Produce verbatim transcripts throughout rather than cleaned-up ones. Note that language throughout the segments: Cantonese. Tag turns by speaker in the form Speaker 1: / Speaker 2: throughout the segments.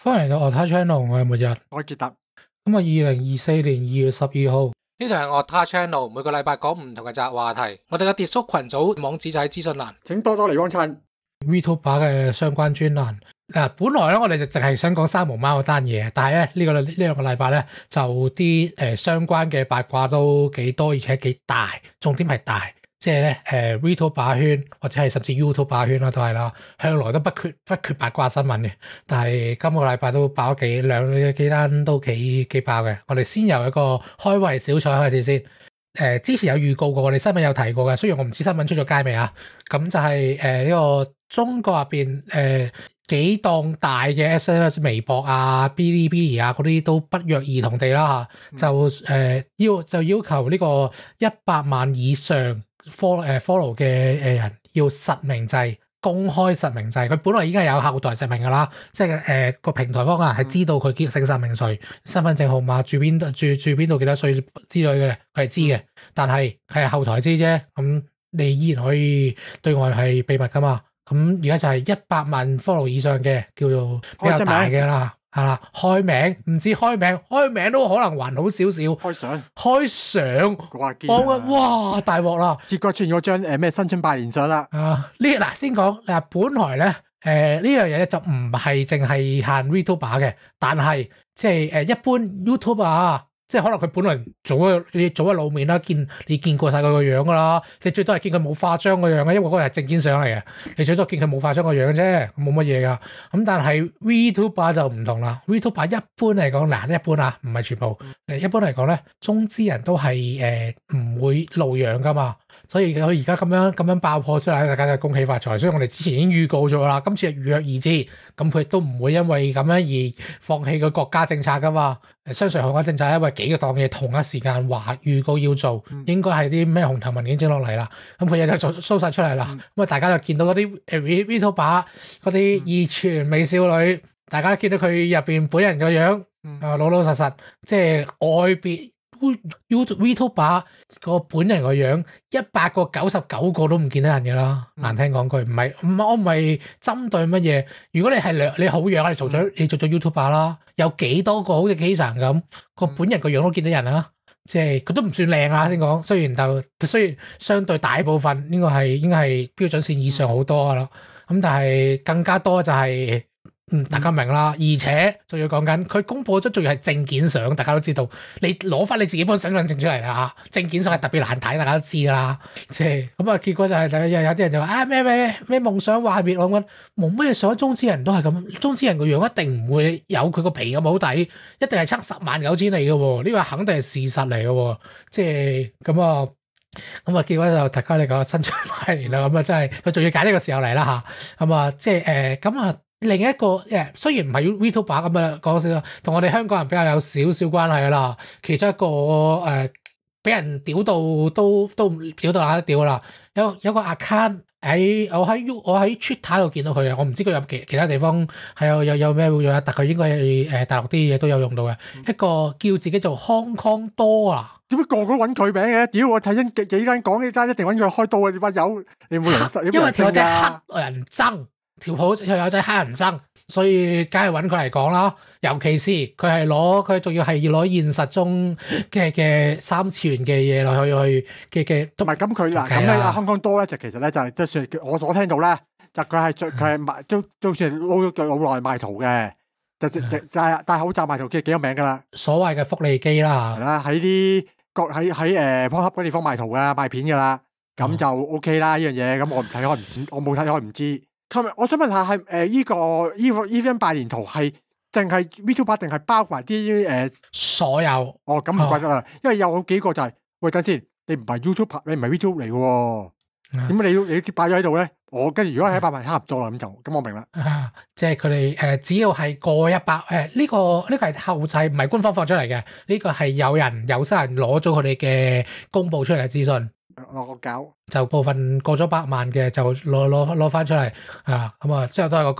Speaker 1: 歡迎嚟到 Otta Channel，我係末日，
Speaker 2: 我係傑特。
Speaker 1: 咁啊，二零二四年二月十二號，呢就係 Otta Channel，每個禮拜講唔同嘅雜話題。我哋嘅 Discord 群組網址就喺資訊欄，
Speaker 2: 請多多嚟幫襯
Speaker 1: VTuber 嘅相關專欄。嗱，本來咧我哋就淨係想講三毛貓嗰單嘢，但係咧呢個呢兩個禮拜咧就啲誒相關嘅八卦都幾多，而且幾大，重點係大。即係咧，誒 VTuber 圈或者係甚至 YouTuber 圈啦，都係啦，向來都不缺不缺八卦新聞嘅。但係今個禮拜都爆咗幾兩幾單都幾幾爆嘅。我哋先由一個開胃小菜開始先。誒、呃、之前有預告過，我哋新聞有提過嘅。雖然我唔知新聞出咗街未啊。咁就係誒呢個中國入邊誒幾檔大嘅 S N S 微博啊、嗶哩嗶哩啊嗰啲都不約而同地啦嚇，就誒、呃、要就要求呢個一百萬以上。follow 誒 follow 嘅誒人要實名制，公開實名制。佢本來已經係有後台實名㗎啦，即係誒個平台方啊係知道佢叫姓實名誰、身份證號碼、住邊度住住邊度幾多歲之類嘅，佢係知嘅。但係佢係後台知啫，咁你依然可以對外係秘密㗎嘛。咁而家就係一百萬 follow 以上嘅叫做比較大嘅啦。係啦，開名唔知開名，開名都可能還好少少。開
Speaker 2: 相，開
Speaker 1: 相，
Speaker 2: 哇！
Speaker 1: 哇，大鑊啦！
Speaker 2: 結果出現咗張誒咩新春拜年相啦。
Speaker 1: 啊，呢嗱先講嗱，本來咧誒呢樣嘢、呃、就唔係淨係限 VTuber 嘅，但係即係誒一般 YouTuber 啊。即係可能佢本來早一你早一露面啦，見你見過晒佢個樣噶啦，你最多係見佢冇化妝個樣嘅，因為嗰個係證件相嚟嘅，你最多見佢冇化妝個樣啫，冇乜嘢噶。咁但係 VTuber 就唔同啦 ，VTuber 一般嚟講嗱，一般啊，唔係全部，誒一般嚟講咧，中之人都係誒唔會露樣噶嘛。所以佢而家咁樣咁樣爆破出嚟，大家就恭喜發財。所以我哋之前已經預告咗啦，今次係如約而至，咁佢亦都唔會因為咁樣而放棄個國家政策噶嘛。相信國家政策係因為幾個檔嘢同一時間話預告要做，嗯、應該係啲咩紅頭文件整落嚟啦。咁佢又就 show 晒出嚟啦。咁啊、嗯，大家就見到嗰啲誒 VTuber 嗰啲二傳美少女，嗯、大家都見到佢入邊本人個樣，啊、嗯、老老實實，即係外邊。VTuber 個本人個樣一百個九十九個都唔見得人嘅啦，嗯、難聽講句，唔係唔我唔係針對乜嘢。如果你係你好樣，你做咗、嗯、你做咗 YouTuber 啦，有幾多個好似 Kason 咁個本人個樣都見得人啊？即係佢都唔算靚啊，先講。雖然就雖然相對大部分應該係應該係標準線以上好多啦，咁、嗯、但係更加多就係、是。嗯，大家明啦，而且仲要講緊，佢公佈咗仲要係證件相，大家都知道。你攞翻你自己本身份證出嚟啦嚇，證件相係特別難睇，大家都知㗎啦。即係咁啊，結果就係、是、有有啲人就話啊咩咩咩夢想幻滅，我覺得冇咩想，中之人都係咁，中之人個樣一定唔會有佢個皮咁好睇，一定係七十萬九千嚟嘅喎，呢個肯定係事實嚟嘅喎。即係咁啊，咁啊，結果就大家嚟講新春拜年啦，咁啊真係佢仲要揀呢個時候嚟啦嚇，咁啊即係誒咁啊。另一個誒，雖然唔係 VTuber 咁啊，講少少，同我哋香港人比較有少少關係啦。其中一個誒，俾、呃、人屌到都都屌到乸屌啦。有有個 account 喺我喺 U 我喺 Twitter 度見到佢啊，我唔知佢有其其他地方係有有有咩會用啊，但佢應該係誒大陸啲嘢都有用到嘅。嗯、一個叫自己做 Hong Kong Door 啊，點解個個都揾佢名嘅？屌我睇緊幾幾間講呢單一定揾佢開刀啊！點解有你冇人識？因為條仔黑人憎。條好條友仔黑人憎，所以梗係揾佢嚟講啦。尤其是佢係攞佢仲要係要攞現實中嘅嘅三次元嘅嘢落去去嘅嘅。同埋咁佢嗱咁咧，阿香港多咧就其實咧就係都算我所聽到咧，就佢係佢係賣都都算撈咗腳好耐賣圖嘅，就就就係戴口罩賣圖嘅幾有名噶啦。所謂嘅福利機啦，係啦，喺啲各喺喺誒 Pornhub 嗰地方賣圖噶賣片噶啦，咁就 OK 啦呢樣嘢。咁我唔睇開唔知，我冇睇開唔知。我想問下係誒依個依個依張拜年圖係淨係 VTuber 定係包埋啲誒所有？哦，咁唔怪得啦，哦、因為有好幾個就係、是、喂等先，你唔係 YouTuber，你唔係 VTuber 嚟嘅喎，點解、嗯、你你擺咗喺度咧？我跟住如果係一百萬差唔多啦，咁就咁我明啦。啊，即係佢哋誒，只要係過一百誒，呢、這個呢、這個係後製，唔係官方放出嚟嘅，呢、這個係有人有心人攞咗佢哋嘅公佈出嚟嘅資訊。落個搞就部分過咗百萬嘅就攞攞攞翻出嚟啊，咁啊之後都係嗰句啦，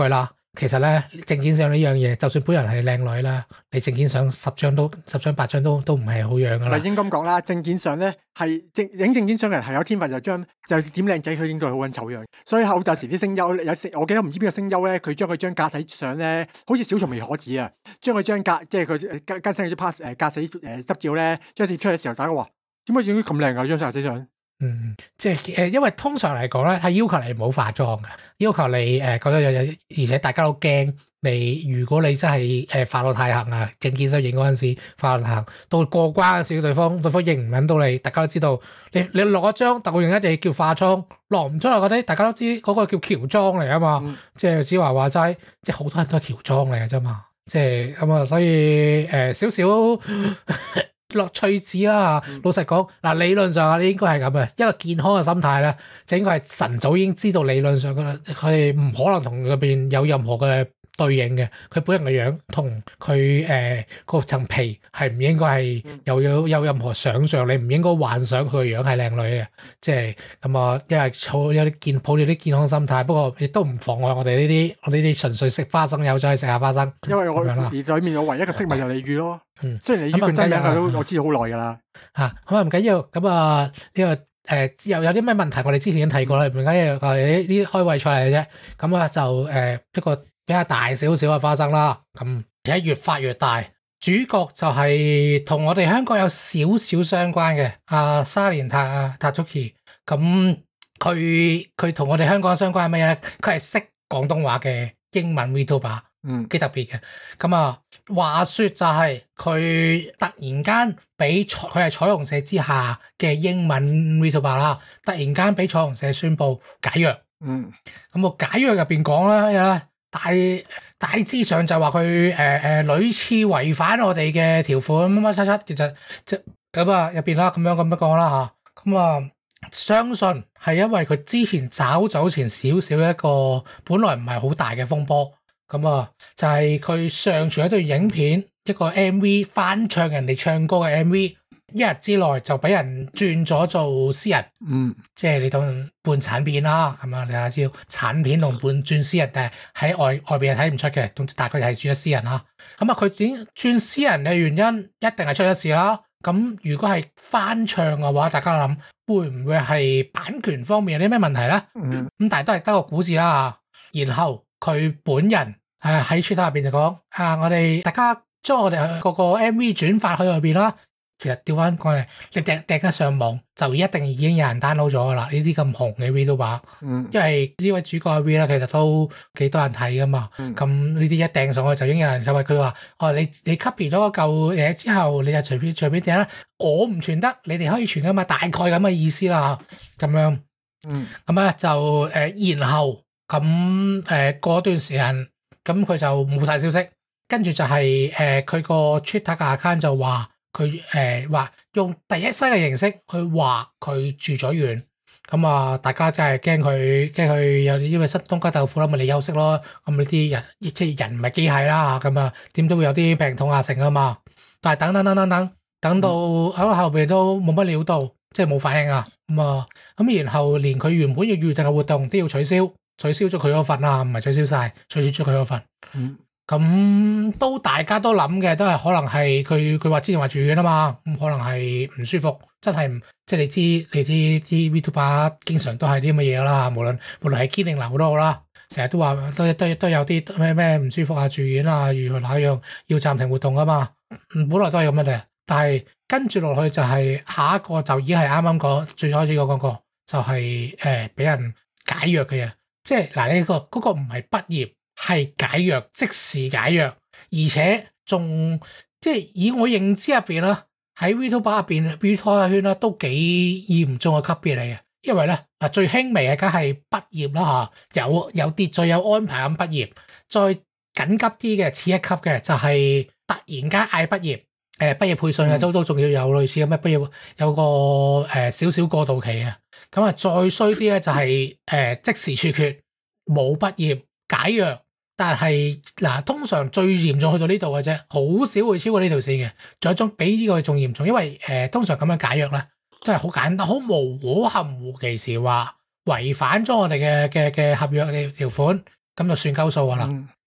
Speaker 1: 其實咧證件相呢樣嘢，就算本人係靚女啦，你證件相十張都十張八張都都唔係好樣噶啦。
Speaker 2: 唔係應該咁講啦，證件相咧係證影證件相嘅人係有天分，就將就點靚仔佢影到好撚醜樣。所以後有時啲聲優有我記得唔知邊個聲優咧，佢將佢張駕駛相咧，好似小松未可子啊，將佢張駕即係佢更更新嗰啲 pass 誒駕駛誒執照咧，將貼出嚟嘅時候，大家話點解影到咁靚㗎？呢張駕駛相？
Speaker 1: 嗯，即係誒，因為通常嚟講咧，係要求你唔好化妝嘅，要求你誒、呃、覺得有有，而且大家都驚你，如果你真係誒、呃、化到太行啊，證件相影嗰陣時化到太行，到過關嗰時，對方對方認唔揾到你，大家都知道你你落一張特用一定叫化妝，落唔出嚟嗰啲，大家都知嗰個叫喬裝嚟啊嘛，嗯、即係子華話齋，即係好多人都係喬裝嚟嘅啫嘛，即係咁啊，所以誒少少。呃樂趣子啦，老實講嗱，理論上啊，你應該係咁嘅，一個健康嘅心態咧，就應該係晨早已經知道理論上嘅，佢唔可能同入邊有任何嘅對應嘅，佢本人嘅樣同佢誒個層皮係唔應該係又有有任何想像，你唔應該幻想佢嘅樣係靚女嘅，即係咁啊，因為抱有啲健抱住啲健康心態，不過亦都唔妨礙我哋呢啲我呢啲純粹食花生友仔食下花生，
Speaker 2: 因為我
Speaker 1: 而
Speaker 2: 裡面我唯一嘅飾物就係鯉魚咯。
Speaker 1: 嗯，
Speaker 2: 雖然鯉魚個真名我都我知道好耐㗎啦。
Speaker 1: 嚇，咁啊唔緊要，咁啊呢個。誒又、呃、有啲咩問題？我哋之前已經睇過啦，唔緊要，我哋呢啲開胃菜嚟嘅啫。咁啊就誒、呃、一個比較大少少嘅花生啦。咁而且越發越大，主角就係同我哋香港有少少相關嘅阿沙蓮塔啊塔祖奇。咁佢佢同我哋香港相關係乜嘢咧？佢係識廣東話嘅英文 Vtuber。嗯，幾特別嘅，咁啊，話說就係佢突然間俾彩，佢係彩虹社之下嘅英文 Vtuber 啦，突然間俾彩虹社宣布解約。嗯，咁個解約入邊講啦，大大致上就話佢誒誒屢次違反我哋嘅條款乜乜七七，其實即咁啊入邊啦，咁樣咁樣講啦吓，咁啊相信係因為佢之前找早前少少一個本來唔係好大嘅風波。咁啊，就係佢上傳一段影片，一個 M V 翻唱人哋唱歌嘅 M V， 一日之內就俾人轉咗做私人，嗯，即係你當半殘片啦，咁啊，你睇下知道殘片同半轉私人，但係喺外外邊係睇唔出嘅，總之大概係轉咗私人啦。咁啊，佢轉轉私人嘅原因一定係出咗事啦。咁如果係翻唱嘅話，大家諗會唔會係版權方面有啲咩問題咧？嗯，咁但係都係得個估字啦。然後佢本人。誒喺 Twitter 入邊就講啊，我哋大家將我哋個個 M V 轉發去外邊啦。其實調翻過嚟，你掟掟得上網就一定已經有人 download 咗噶啦。呢啲咁紅嘅 Vtuber，嗯，因為呢位主角嘅 V 咧，其實都幾多人睇噶嘛。咁呢啲一掟上去就已經有人，因為佢話哦，你你 copy 咗個舊嘢之後，你就隨便隨便掟啦。我唔傳得，你哋可以傳噶嘛。大概咁嘅意思啦，咁樣，嗯，咁咧就誒、呃，然後咁誒過段時間。咁佢就冇晒消息，跟住就係誒佢個 Twitter 嘅 account 就話佢誒話用第一身嘅形式去話佢住咗院，咁啊大家真係驚佢驚佢有啲因為失東家豆腐啦，咪你休息咯。咁呢啲人即係人唔係機械啦，咁啊點都會有啲病痛啊成啊嘛。但係等等等等等等到喺後邊都冇乜料到，即係冇反應啊。咁啊咁然後連佢原本要預定嘅活動都要取消。取消咗佢嗰份啊，唔係取消晒，取消咗佢嗰份。咁、嗯、都大家都諗嘅，都係可能係佢佢話之前話住院啊嘛，咁可能係唔舒服，真係唔即係你知你知啲 Vtuber 經常都係啲咁嘅嘢啦，無論無論係堅定流都好啦，成日都話都都都有啲咩咩唔舒服啊，住院啊，如何那樣要暫停活動啊嘛。本來都係咁樣嘅，但係跟住落去就係下一個就已經係啱啱講最開始講嗰個，就係誒俾人解約嘅嘢。即係嗱，呢個嗰個唔係畢業，係解約，即時解約，而且仲即係以我認知入邊啦，喺 Vtuber 入邊 Vtuber 圈啦，都幾嚴重嘅級別嚟嘅。因為咧嗱，最輕微嘅梗係畢業啦嚇，有有秩序有安排咁畢業，再緊急啲嘅次一級嘅就係突然間嗌畢業，誒畢業配信嘅都都仲要有類似咁嘅畢業，有個誒少少過渡期嘅。咁啊，再衰啲咧就係、是、誒、呃、即時處決，冇畢業解約，但係嗱通常最嚴重去到呢度嘅啫，好少會超過呢條線嘅。仲有一種比呢個仲嚴重，因為誒、呃、通常咁樣解約咧都係好簡單、好模糊、含糊其詞話違反咗我哋嘅嘅嘅合約條條款，咁就算鳩數噶啦。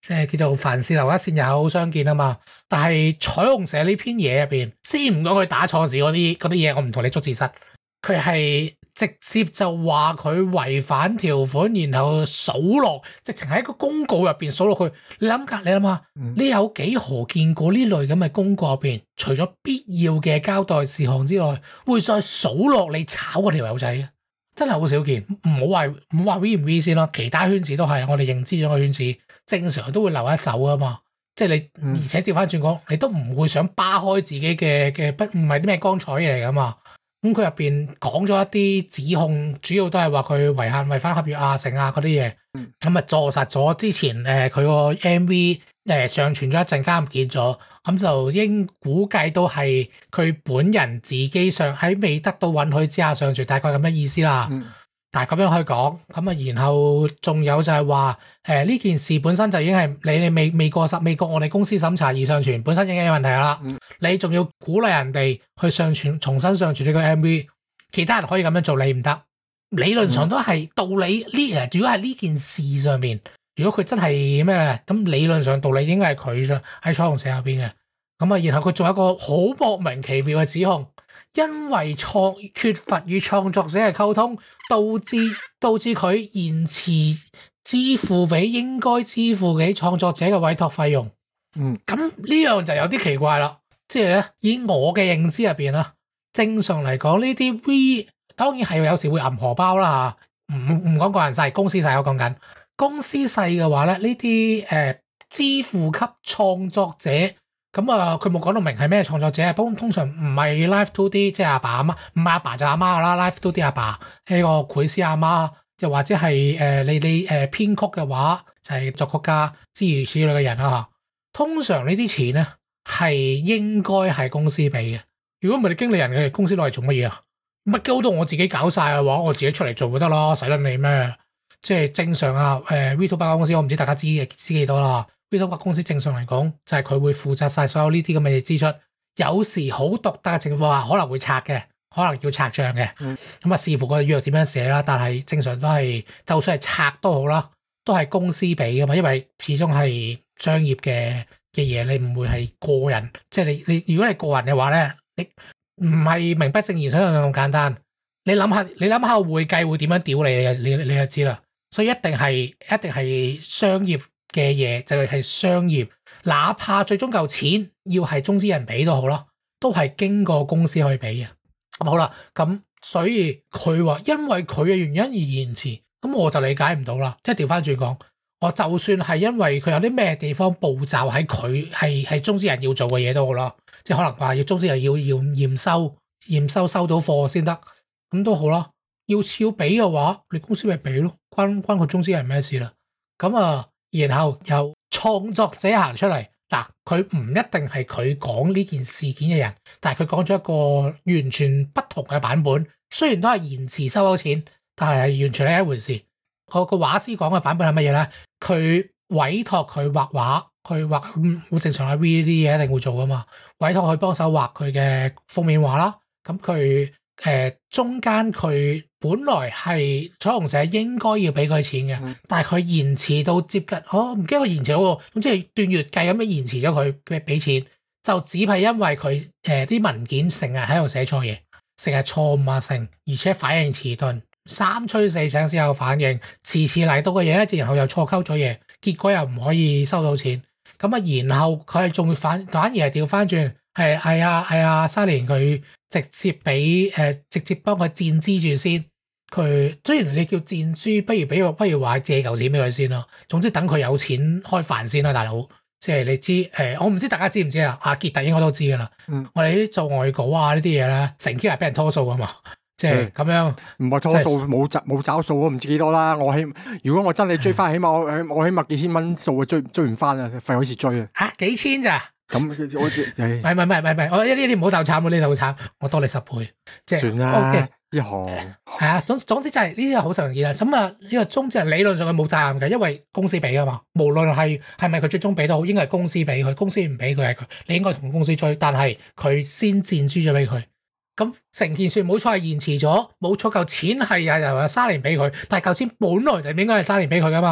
Speaker 1: 即係叫做凡事留一線，日後好相見啊嘛。但係彩虹社呢篇嘢入邊，先唔講佢打錯字嗰啲嗰啲嘢，我唔同你捉字蝨。佢係直接就話佢違反條款，然後數落，直情喺個公告入邊數落去。你諗下，你諗下，
Speaker 2: 嗯、
Speaker 1: 你有幾何見過呢類咁嘅公告入邊，除咗必要嘅交代事項之外，會再數落你炒嗰條友仔嘅？真係好少見。唔好話唔好話 V 唔 V 先咯，其他圈子都係我哋認知咗個圈子，正常都會留一手噶嘛。即係你，
Speaker 2: 嗯、
Speaker 1: 而且調翻轉講，你都唔會想扒開自己嘅嘅不唔係啲咩光彩嘢嚟噶嘛。咁佢入邊講咗一啲指控，主要都係話佢違限違反合約啊、成啊嗰啲嘢。咁啊，坐實咗之前誒佢個 M V 誒、呃、上傳咗一陣間唔見咗，咁就應估計都係佢本人自己上喺未得到允許之下上傳，大概咁嘅意思啦。
Speaker 2: 嗯
Speaker 1: 但係咁樣去講，咁啊，然後仲有就係話，誒呢件事本身就已經係你哋未未過審未過我哋公司審查而上傳，本身已經有問題啦。
Speaker 2: 嗯、你
Speaker 1: 仲要鼓勵人哋去上傳，重新上傳呢個 M V， 其他人可以咁樣做，你唔得。理論上都係道理呢，主要係呢件事上面，如果佢真係咩，咁理論上道理應該係佢上喺彩虹社入邊嘅。咁啊，然後佢仲有一個好莫名其妙嘅指控。因為創缺乏與創作者嘅溝通，導致導致佢延遲支付俾應該支付俾創作者嘅委託費用。
Speaker 2: 嗯，咁
Speaker 1: 呢樣就有啲奇怪啦。即係咧，以我嘅認知入邊啦，正常嚟講呢啲 V 當然係有時會揞荷包啦嚇。唔唔講個人細，公司細我講緊。公司細嘅話咧，呢啲誒支付給創作者。咁啊，佢冇講到明係咩創作者，不過通常唔係 Live 二 D， 即係阿爸阿媽，唔係阿爸就阿媽噶啦。Live 二 D 阿爸呢個繪師阿媽，又或者係誒、呃、你你誒、呃、編曲嘅話，就係、是、作曲家諸如此類嘅人啦嚇。通常呢啲錢咧係應該係公司俾嘅。如果唔係你經理人嘅公司攞嚟做乜嘢啊？乜鳩都我自己搞晒嘅話，我自己出嚟做就得啦，使得你咩？即係正常啊。誒、呃、VTuber 公司我唔知大家知嘅知幾多啦。VTuber 公司正常嚟講就係、是、佢會負責晒所有呢啲咁嘅支出，有時好獨特嘅情況下可能會拆嘅，可能要拆賬嘅。咁啊、嗯、視乎個約點樣寫啦，但係正常都係就算係拆都好啦，都係公司俾噶嘛，因為始終係商業嘅嘅嘢，你唔會係個人，即係你你如果係個人嘅話咧，你唔係名不正言想像咁簡單。你諗下，你諗下會計會點樣屌你，你你你就知啦。所以一定係一定係商業嘅嘢，就係商業，哪怕最終嚿錢要係中資人俾都好啦，都係經過公司去俾嘅。咁好啦，咁所以佢話因為佢嘅原因而延遲，咁我就理解唔到啦。即係調翻轉講，我就算係因為佢有啲咩地方步驟喺佢係係中資人要做嘅嘢都好啦，即係可能話要中資人要要驗收驗收收到貨先得，咁都好啦。要要俾嘅話，你公司咪俾咯，關關佢中資人咩事啦？咁啊。然後由創作者行出嚟，嗱，佢唔一定係佢講呢件事件嘅人，但係佢講咗一個完全不同嘅版本。雖然都係延遲收咗錢，但係完全係一回事。個個畫師講嘅版本係乜嘢咧？佢委託佢畫畫，佢畫咁好正常係 V 呢啲嘢一定會做噶嘛。委託佢幫手畫佢嘅封面畫啦。咁佢誒中間佢本來係彩虹社應該要俾佢錢嘅，嗯、但係佢延遲到接近，哦唔記得佢延遲到喎，咁即係段月計咁樣延遲咗佢嘅俾錢，就只係因為佢誒啲文件成日喺度寫錯嘢，成日錯誤啊成，而且反應遲鈍，三催四請先有反應，遲遲嚟到嘅嘢咧，然後又錯溝咗嘢，結果又唔可以收到錢，咁啊然後佢係仲反反而係調翻轉。係係啊係啊，沙蓮佢直接俾誒、呃、直接幫佢墊資住先。佢雖然你叫墊資，不如俾我不如話借嚿錢俾佢先咯。總之等佢有錢開飯先啦，大佬。即係你知誒、呃，我唔知大家知唔知啊？阿傑特應該都知噶啦。嗯，我哋啲做外稿啊呢啲嘢咧，成日係俾人拖數噶嘛。即係咁樣，
Speaker 2: 唔係拖數，冇找冇找數，我唔知幾多啦。我起如果我真係追翻，起碼我我起碼幾千蚊數啊，追追唔翻啊，費好似追啊。嚇幾千咋？咁我唔係唔係唔係唔係，我呢啲唔好鬥慘喎，呢度好慘，我多你十倍，即係算啦。呢行
Speaker 1: 係啊，總總之就係呢啲係好常見啦。咁啊，呢個中資人理論上佢冇責任嘅，因為公司俾啊嘛。無論係係咪佢最終俾都好，應該係公司俾佢，公司唔俾佢係佢，你應該同公司追。但係佢先墊資咗俾佢，咁成件事冇錯係延遲咗，冇錯嚿錢係由由沙蓮俾佢，但係嚿錢本來就應該係沙蓮俾佢噶嘛。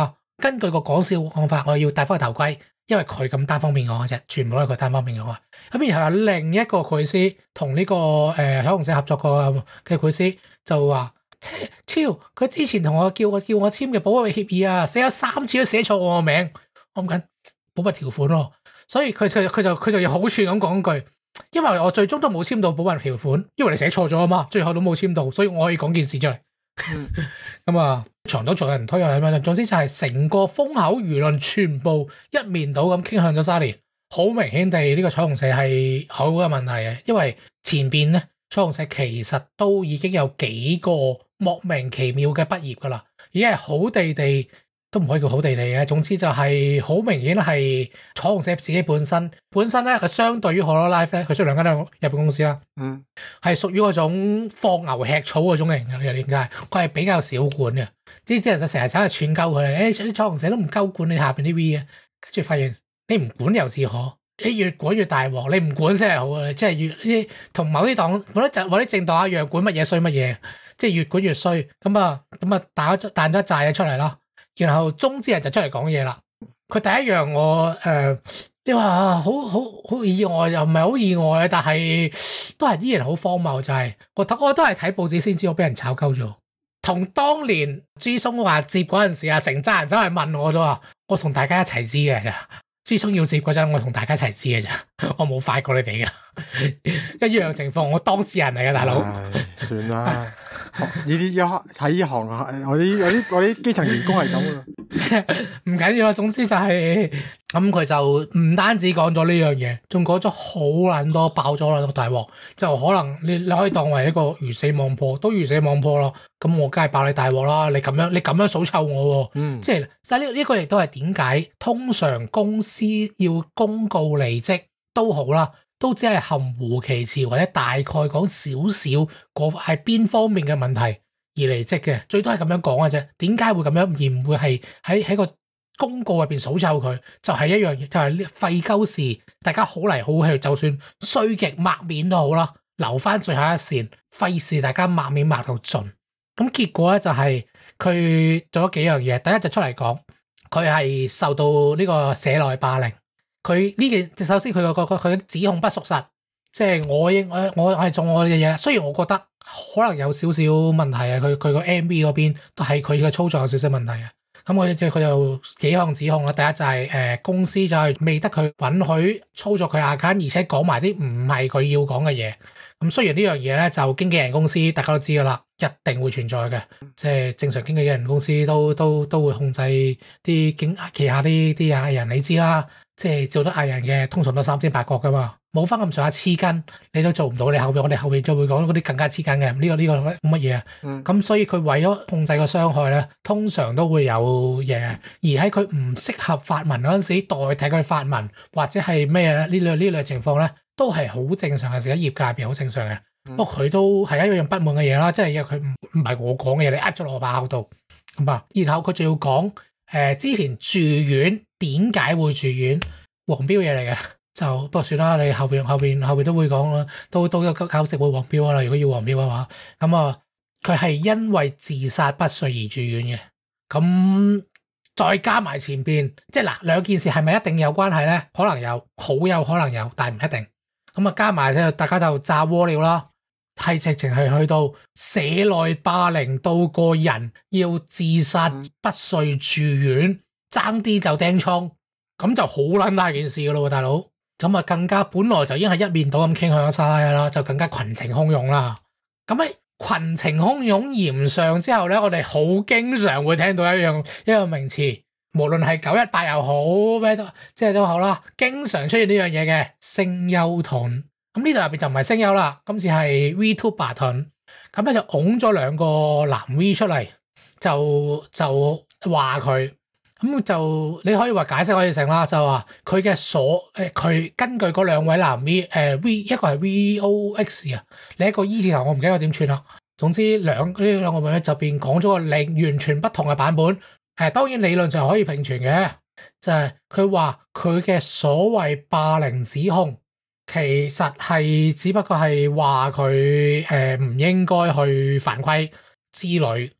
Speaker 1: 根據個講笑講法，我要戴翻個頭盔，因為佢咁單方面講嘅啫，全部都係佢單方面講啊。咁然後有另一個繪師同呢個誒彩虹社合作過嘅繪師就話：超佢之前同我叫我叫我簽嘅保密協議啊，寫咗三次都寫錯我個名，我諗緊保密條款咯。所以佢佢佢就佢就要好串咁講句，因為我最終都冇簽到保密條款，因為你寫錯咗啊嘛，最後都冇簽到，所以我可以講件事出嚟。咁啊，長島仲有人推係咩？總之就係成個風口輿論全部一面倒咁傾向咗沙連，好明顯地呢個彩虹社係好嘅問題嘅，因為前邊咧彩虹社其實都已經有幾個莫名其妙嘅畢業噶啦，已經係好地地都唔可以叫好地地嘅，總之就係好明顯係彩虹社自己本身本身咧，佢相對於 Hololive 咧，佢出兩間日本公司啦，嗯，係屬於嗰種放牛吃草嗰種型嘅，點解？佢係比較少管嘅，啲啲人就成日走去串鳩佢，誒、哎、啲彩虹社都唔鳩管你下邊啲 V 嘅，跟住發現你唔管又自可，你越管越大鑊，你唔管先係好啊，即係越啲同某啲黨或者或者政黨一樣，管乜嘢衰乜嘢，即係越管越衰，咁啊咁啊彈咗彈咗一紮嘢出嚟啦。然後中之人就出嚟講嘢啦。佢第一樣我誒、呃，你話好好好意外又唔係好意外，但係都係依然好荒謬。就係、是、我我都係睇報紙先知我俾人炒鳩咗。同當年朱松話接嗰陣時啊，成扎人走嚟問我咗話，我同大家一齊知嘅。朱松要接嗰陣，我同大家一齊知嘅咋，我冇快過你哋嘅一樣情況。我當事人嚟嘅大佬，
Speaker 2: 算啦。呢啲一喺呢行啊，我啲我啲我啲基層員工係咁啊。
Speaker 1: 唔緊要啦，總之就係咁，佢就唔單止講咗呢樣嘢，仲講咗好撚多，爆咗撚多大鑊，就可能你你可以當為一個魚死網破，都魚死網破咯。咁我梗係爆你大鑊啦！你咁樣你咁樣數臭我喎，嗯，即係所以呢呢個亦都係點解通常公司要公告離職都好啦，都只係含糊其辭或者大概講少少個係邊方面嘅問題而離職嘅，最多係咁樣講嘅啫。點解會咁樣而唔會係喺喺個公告入邊數臭佢？就係、是、一樣嘢，就係、是、廢鳩事，大家好嚟好去，就算衰極抹面都好啦，留翻最後一線，費事大家抹面抹到盡。咁結果咧就係佢做咗幾樣嘢，第一就出嚟講，佢係受到呢個社內霸凌。佢呢件首先佢個個佢指控不屬實，即係我應我我係做我嘅嘢。雖然我覺得可能有少少問題啊，佢佢個 M V 嗰邊都係佢嘅操作有少少問題啊。咁我即係佢有幾項指控啦。第一就係、是、誒、呃、公司就係未得佢允許操作佢 account，而且講埋啲唔係佢要講嘅嘢。咁雖然呢樣嘢咧就經紀人公司大家都知噶啦，一定會存在嘅，即係正常經紀人公司都都都會控制啲經旗下啲啲藝人，你知啦，即係做得藝人嘅通常都三尖八角噶嘛，冇翻咁上下黐筋，你都做唔到。你後邊我哋後邊就會講嗰啲更加黐筋嘅，呢、這個呢、這個冇乜嘢啊。咁、嗯、所以佢為咗控制個傷害咧，通常都會有嘢，而喺佢唔適合發文嗰陣時，代替佢發文或者係咩咧？呢類呢類情況咧，都係好正常嘅事，喺業界入邊好正常嘅。不過佢都係一樣不滿嘅嘢啦，即係因為佢唔唔係我講嘅嘢，你呃咗落我把口度咁啊。然後佢仲要講誒、呃，之前住院點解會住院？黃標嘢嚟嘅，就不過算啦。你後邊後邊後邊都會講啦，都都有搞食會黃標啦。如果要黃標嘅話，咁啊，佢係因為自殺不遂而住院嘅。咁再加埋前邊，即係嗱兩件事係咪一定有關係咧？可能有，好有可能有，但係唔一定。咁啊，加埋咧，大家就炸鍋料啦。係直情係去到社內霸凌到個人要自殺不遂住院，爭啲就釘倉，咁就好撚大件事噶咯，大佬。咁啊，更加本來就已經係一面倒咁傾向咗沙拉啦，就更加群情洶湧啦。咁喺群情洶湧嫌上之後咧，我哋好經常會聽到一樣一個名詞，無論係九一八又好咩都即係都好啦，經常出現呢樣嘢嘅聲優盾。咁呢度入邊就唔係聲優啦，今次係 VTuber 盾，咁咧就拱咗兩個男 V 出嚟，就就話佢，咁就你可以話解釋可以成啦，就話佢嘅所誒佢根據嗰兩位男 V 誒、呃、V 一個係 V O X 啊，另一個 E 字頭我唔記得點串啦。總之兩呢兩個名就變講咗個另完全不同嘅版本。誒、呃、當然理論上可以並存嘅，就係佢話佢嘅所謂霸凌指控。其實係只不過係話佢誒唔應該去犯規之類，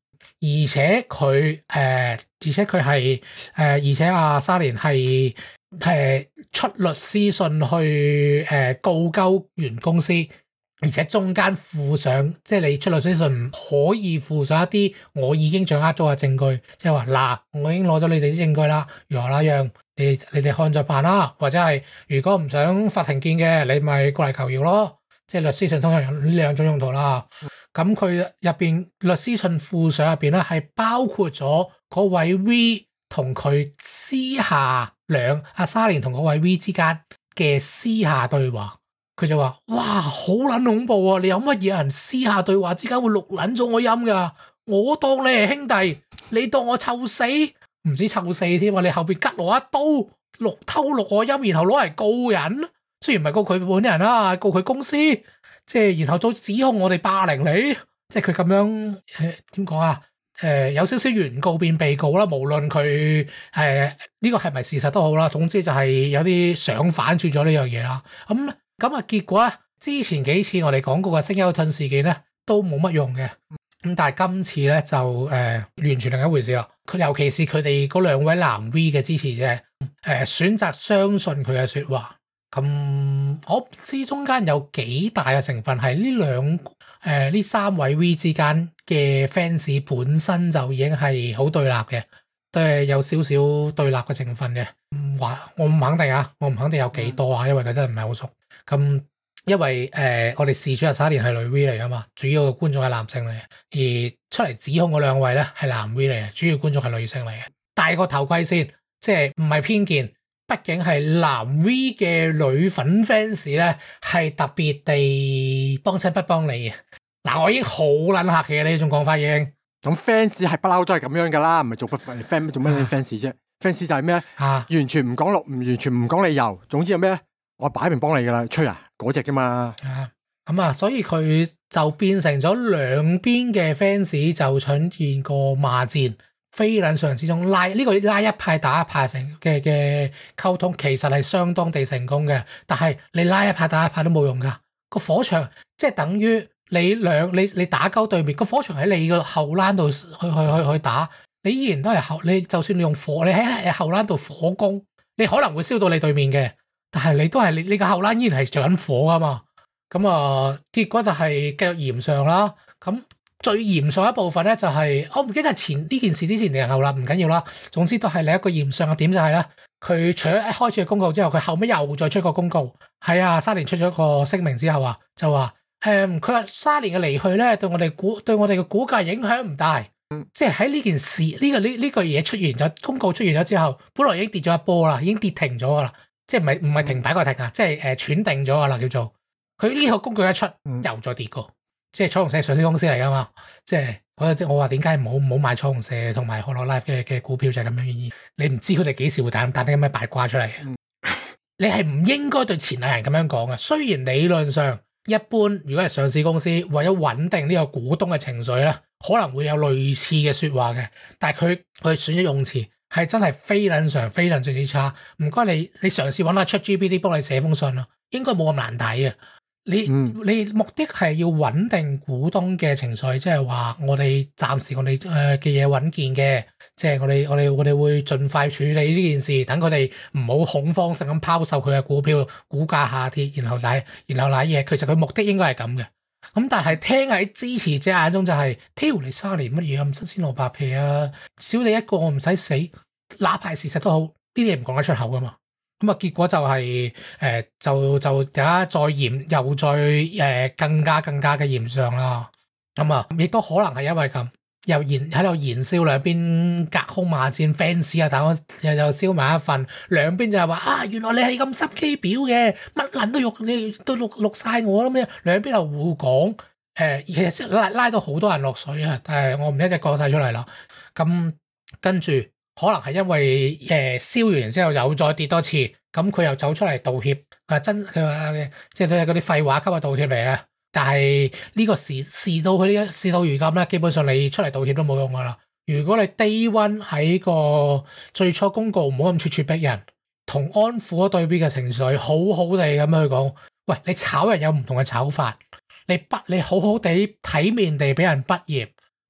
Speaker 1: 而且佢誒、呃，而且佢係誒，而且阿沙連係誒出律師信去誒、呃、告鳩原公司，而且中間附上，即係你出律師信可以附上一啲我已經掌握咗嘅證據，即係話嗱，我已經攞咗你哋啲證據啦，如何那樣，你你哋看着辦啦，或者係如果唔想法庭見嘅，你咪過嚟求饒咯。即係律師信通常有呢兩種用途啦。咁佢入邊律師信附上入邊咧，係包括咗嗰位 V 同佢私下兩阿沙連同嗰位 V 之間嘅私下對話。佢就話：哇，好撚恐怖啊！你有乜嘢人私下對話之間會錄撚咗我音㗎？我當你係兄弟，你當我臭死，唔止臭死添啊！你後邊吉我一刀，錄偷錄我音，然後攞嚟告人。雖然唔係告佢本人啦，告佢公司，即係然後再指控我哋霸凌你，即係佢咁樣誒點講啊？誒、呃、有少少原告變被告啦，無論佢誒呢個係咪事實都好啦，總之就係有啲想反轉咗呢樣嘢啦。咁咁啊結果咧，之前幾次我哋講過嘅聲優盾事件咧都冇乜用嘅，咁但係今次咧就誒、呃、完全另一回事啦。佢尤其是佢哋嗰兩位男 V 嘅支持者，誒、呃、選擇相信佢嘅説話。咁、嗯、我唔知中間有幾大嘅成分係呢兩誒呢三位 V 之間嘅 fans 本身就已經係好對立嘅，都係有少少對立嘅成分嘅。唔話我唔肯定啊，我唔肯定有幾多啊，因為佢真係唔係好熟。咁、嗯、因為誒、呃、我哋事主阿沙連係女 V 嚟噶嘛，主要嘅觀眾係男性嚟嘅，而出嚟指控嗰兩位咧係男 V 嚟嘅，主要觀眾係女性嚟嘅。戴個頭盔先，即係唔係偏見。畢竟係男 V 嘅女粉 fans 咧，係特別地幫親不幫你嘅。嗱，我已經好撚客氣嘅呢種講法已經。
Speaker 2: 咁 fans 係不嬲都係咁樣噶啦，唔係做不 fans 做乜嘢 fans 啫？fans 就係咩啊？完全唔講落，唔完全唔講理由。總之係咩？我擺明幫你噶啦，吹啊嗰隻啫嘛。
Speaker 1: 啊，咁啊，所以佢就變成咗兩邊嘅 fans 就出現過罵戰。非常常之中拉呢、這個拉一派打一派成嘅嘅溝通，其實係相當地成功嘅。但係你拉一派打一派都冇用噶，個火場即係等於你兩你你打鳩對面，個火場喺你個後欄度去去去去打，你依然都係後你就算你用火，你喺你後欄度火攻，你可能會燒到你對面嘅，但係你都係你你個後欄依然係着緊火噶嘛。咁啊，結果就係繼續炎上啦。咁最嚴上一部分咧就係、是，我唔記得係前呢件事之前定係後啦，唔緊要啦。總之都係另一個嚴上嘅點就係、是、咧，佢除咗一開始嘅公告之後，佢後尾又再出個公告，係啊，沙連出咗個聲明之後啊，就話誒，佢、嗯、話沙連嘅離去咧對我哋股對我哋嘅股價影響唔大，嗯、即係喺呢件事呢、這個呢呢、這個嘢出現咗，公告出現咗之後，本來已經跌咗一波啦，已經跌停咗噶啦，即係唔係唔係停擺個停啊，即係誒喘定咗噶啦叫做。佢呢個公告一出，又再跌過。即係彩虹社上市公司嚟噶嘛？即係我我話點解唔好唔好買彩虹社同埋康樂 life 嘅嘅股票就係咁樣原因。你唔知佢哋幾時會彈彈啲咁嘅八卦出嚟嘅。嗯、你係唔應該對前兩人咁樣講嘅。雖然理論上一般，如果係上市公司為咗穩定呢個股東嘅情緒咧，可能會有類似嘅説話嘅。但係佢佢選咗用詞係真係非撚常非撚最之差。唔該你你嘗試揾下 ChatGPT 幫你寫封信咯，應該冇咁難睇嘅。你、嗯、你目的係要穩定股東嘅情緒，即係話我哋暫時我哋誒嘅嘢穩健嘅，即係我哋我哋我哋會盡快處理呢件事，等佢哋唔好恐慌性咁拋售佢嘅股票，股價下跌，然後瀨然後瀨嘢。其實佢目的應該係咁嘅。咁但係聽喺支持者眼中就係、是，挑你沙連乜嘢咁新鮮蘿蔔皮啊，少你一個我唔使死，哪怕事實都好，呢啲嘢唔講得出口噶嘛。咁啊，結果就係、是、誒、呃，就就而家再嚴，又再誒、呃、更加更加嘅嚴上啦。咁啊，亦都可能係因為咁，又燃喺度燃燒兩邊隔空罵戰 fans 啊，但我又又燒埋一份，兩邊就係話啊，原來你係咁心機婊嘅，乜撚都錄你都錄錄曬我啦咩？兩邊又互講誒、呃，其實拉拉到好多人落水啊，但係我唔一隻講晒出嚟啦。咁跟住。可能係因為誒燒、呃、完之後又再跌多次，咁佢又走出嚟道歉，啊真佢話即係都係嗰啲廢話級嘅道歉嚟嘅。但係呢個事事到佢呢事到如今咧，基本上你出嚟道歉都冇用噶啦。如果你 day one 喺個最初公告唔好咁咄咄逼人，同安撫咗對邊嘅情緒，好好地咁樣去講，喂，你炒人有唔同嘅炒法，你不你好好地體面地俾人畢業。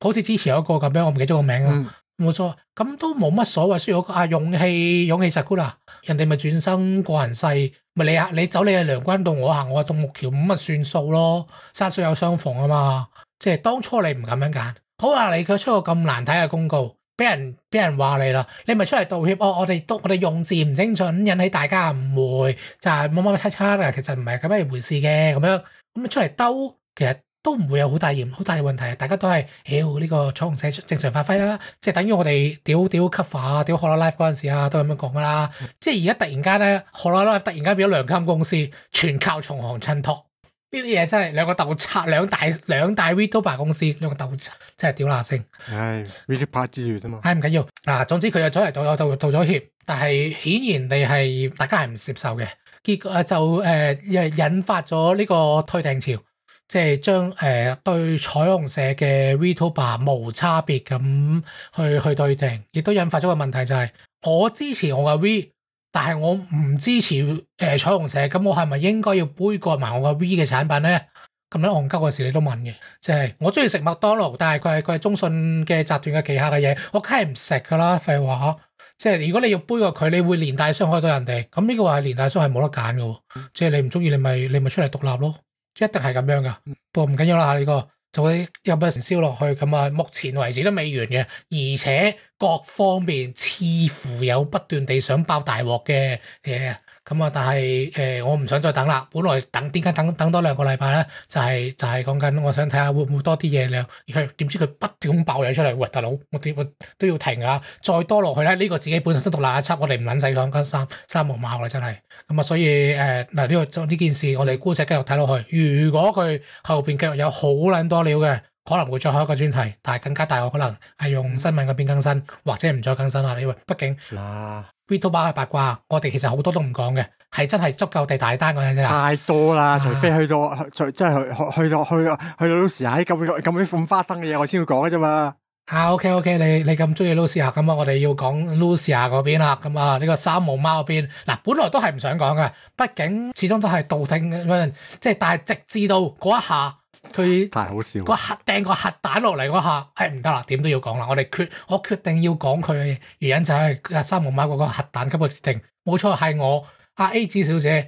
Speaker 1: 好似之前有一個咁樣，我唔記得咗個名啊，冇、嗯、錯，咁都冇乜所謂。需要啊勇氣，勇氣實gut啦，人哋咪轉生過人世，咪你啊你走你係梁關道，我行我係獨木橋，咁咪算數咯。山水有相逢啊嘛，即係當初你唔咁樣揀，好啊你佢出個咁難睇嘅公告。俾人俾人話你啦，你咪出嚟道歉哦！我哋都我哋用字唔精準，引起大家誤會，就係乜乜乜七七啊！其實唔係咁樣一回事嘅咁樣，咁你出嚟兜，其實都唔會有好大嚴好大嘅問題，大家都係屌呢個彩虹社正常發揮啦，即係等於我哋屌屌 cover 啊，屌 Hololive 嗰陣時啊，都咁樣講噶啦。即係而家突然間咧 Hololive 突然間變咗兩間公司，全靠從行襯托。呢啲嘢真係兩個鬥賊，兩大兩大 Vtuber 公司，兩個鬥賊真係屌乸聲。
Speaker 2: 唉 Vtuber 之餘啫嘛。
Speaker 1: 唉，唔緊要嗱，總之佢又走嚟道道道咗歉，但係顯然地係大家係唔接受嘅，結果就誒、呃、引發咗呢個退訂潮，即係將誒對彩虹社嘅 Vtuber 無差別咁去去對訂，亦都引發咗個問題就係、是、我支持我嘅 V。但係我唔支持誒、呃、彩虹社，咁我係咪應該要杯葛埋我個 V 嘅產品咧？咁樣戇鳩嘅事你都問嘅，即係我中意食麥當勞，但係佢係佢係中信嘅集團嘅旗下嘅嘢，我梗係唔食噶啦，廢話。即係如果你要杯葛佢，你會連帶傷害到人哋，咁呢個話係連帶傷係冇得揀嘅，即係你唔中意你咪你咪出嚟獨立咯，一定係咁樣噶。不過唔緊要啦，呢、這個就會有冇人燒落去咁啊？目前為止都未完嘅，而且各方面似乎有不斷地想爆大鑊嘅嘢，咁啊！但係誒、呃，我唔想再等啦。本來等點解等等多兩個禮拜咧？就係、是、就係講緊，我想睇下會唔會多啲嘢咧。佢點知佢不斷咁爆嘢出嚟？喂，大佬，我點我都要停啊！再多落去咧，呢、這個自己本身都獨立一輯，我哋唔撚使講跟三三毛馬啦，真係咁啊！所以誒嗱，呢、呃這個呢件事，我哋姑且繼續睇落去。如果佢後邊繼續有好撚多料嘅，可能會再開一個專題，但係更加大嘅可能係用新聞嗰邊更新，或者唔再更新啦。因為畢竟嗱 Vtuber 嘅八卦，我哋其實好多都唔講嘅，係真係足夠地大單嗰陣啫。太
Speaker 2: 多啦，除非去到，除即係去去到去到去到 Lucia 咁咁咁咁花生嘅嘢，我先會講嘅啫嘛。
Speaker 1: 啊 OK OK，你你咁中意 Lucia 咁啊，我哋要講 Lucia 嗰邊啦。咁啊，呢個三毛貓嗰邊嗱，本來都係唔想講嘅，畢竟始終都係道聽嘅，即係但係直至到嗰一下。佢
Speaker 2: 太好笑，
Speaker 1: 個核掟個核彈落嚟嗰下，係唔得啦，點都要講啦。我哋決我決定要講佢嘅原因就係三毛貓嗰個核彈級嘅決定，冇錯係我阿 A 子小姐。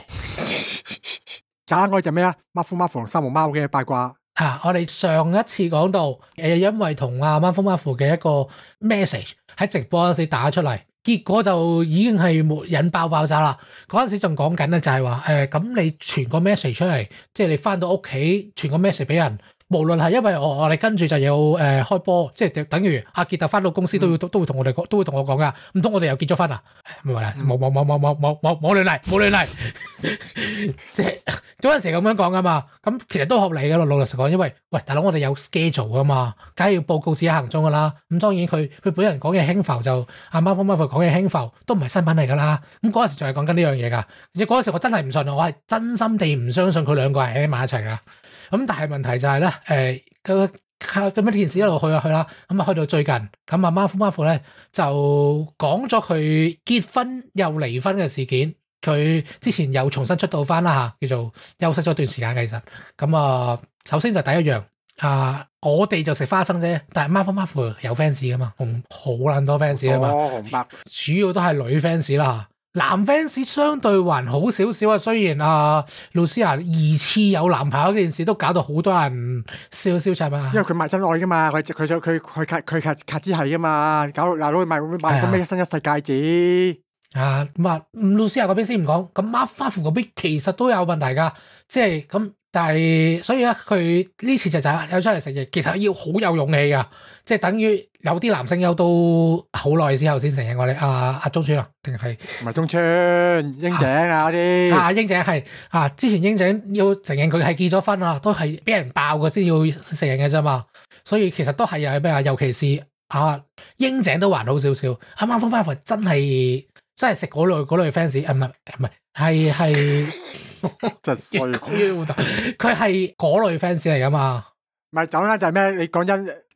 Speaker 2: 啱開就咩啊？馬夫馬夫同三毛貓嘅八卦
Speaker 1: 啊！我哋上一次講到誒，因為同阿馬夫馬夫嘅一個 message 喺直播嗰時打出嚟。結果就已經係冇引爆爆炸啦！嗰陣時仲講緊咧，就係話誒，咁你傳個 message 出嚟，即係你翻到屋企傳個 message 俾人，無論係因為我我哋跟住就有誒、呃、開波，即係等於阿傑特翻到公司都要、嗯、都會同我哋講，都會同我講噶，唔通我哋又結咗婚啊？冇啦，冇冇冇冇冇冇冇冇亂嚟，冇亂嚟，即係嗰陣時咁樣講噶嘛。咁其實都合理噶咯，老實講，因為喂大佬我哋有 schedule 噶嘛，梗係要報告自己行蹤噶啦。咁當然佢佢本人講嘅輕浮就阿貓貓貓講嘅輕浮都唔係新聞嚟噶啦。咁嗰陣時就係講緊呢樣嘢噶，而且嗰陣時我真係唔信，我係真心地唔相信佢兩個係喺埋一齊噶。咁但係問題就係、是、咧，誒、呃，佢咁樣件事一路去下去啦，咁啊去到最近，咁啊馬夫馬夫咧就講咗佢結婚又離婚嘅事件，佢之前又重新出道翻啦嚇，叫做休息咗段時間其實，咁啊首先就第一樣啊，我哋就食花生啫，但係馬夫馬夫有 fans 噶嘛，好撚多 fans 啊嘛，
Speaker 2: 紅白
Speaker 1: 主要都係女 fans 啦。男 fans 相對還好少少啊，雖然啊，Lucia 二次有男朋友嗰件事都搞到好多人笑笑齊嘛。
Speaker 2: 因為佢賣真愛噶嘛，佢佢想佢佢卡佢卡卡之係噶嘛，搞到嗱佬賣賣個咩新一世界子
Speaker 1: 啊咁啊，Lucia 嗰邊先唔講，咁 Marvel 嗰邊其實都有問題噶，即係咁，但係所以咧，佢呢次就就有出嚟食嘢，其實要好有勇氣噶，即係等於有啲男聲優都好耐之後先承認我哋阿阿中村啊，定係
Speaker 2: 唔係中村英井啊嗰啲
Speaker 1: 啊英井係啊，之前英井要承認佢係結咗婚啊，都係俾人爆過先要承認嘅啫嘛，所以其實都係有咩啊，尤其是啊英井都還好少少，啱啱翻翻真係。真係食嗰類嗰類 fans，啊唔係唔係係係
Speaker 2: 真衰，
Speaker 1: 佢係嗰類 fans 嚟噶嘛？
Speaker 2: 唔係講緊就係咩？你講真，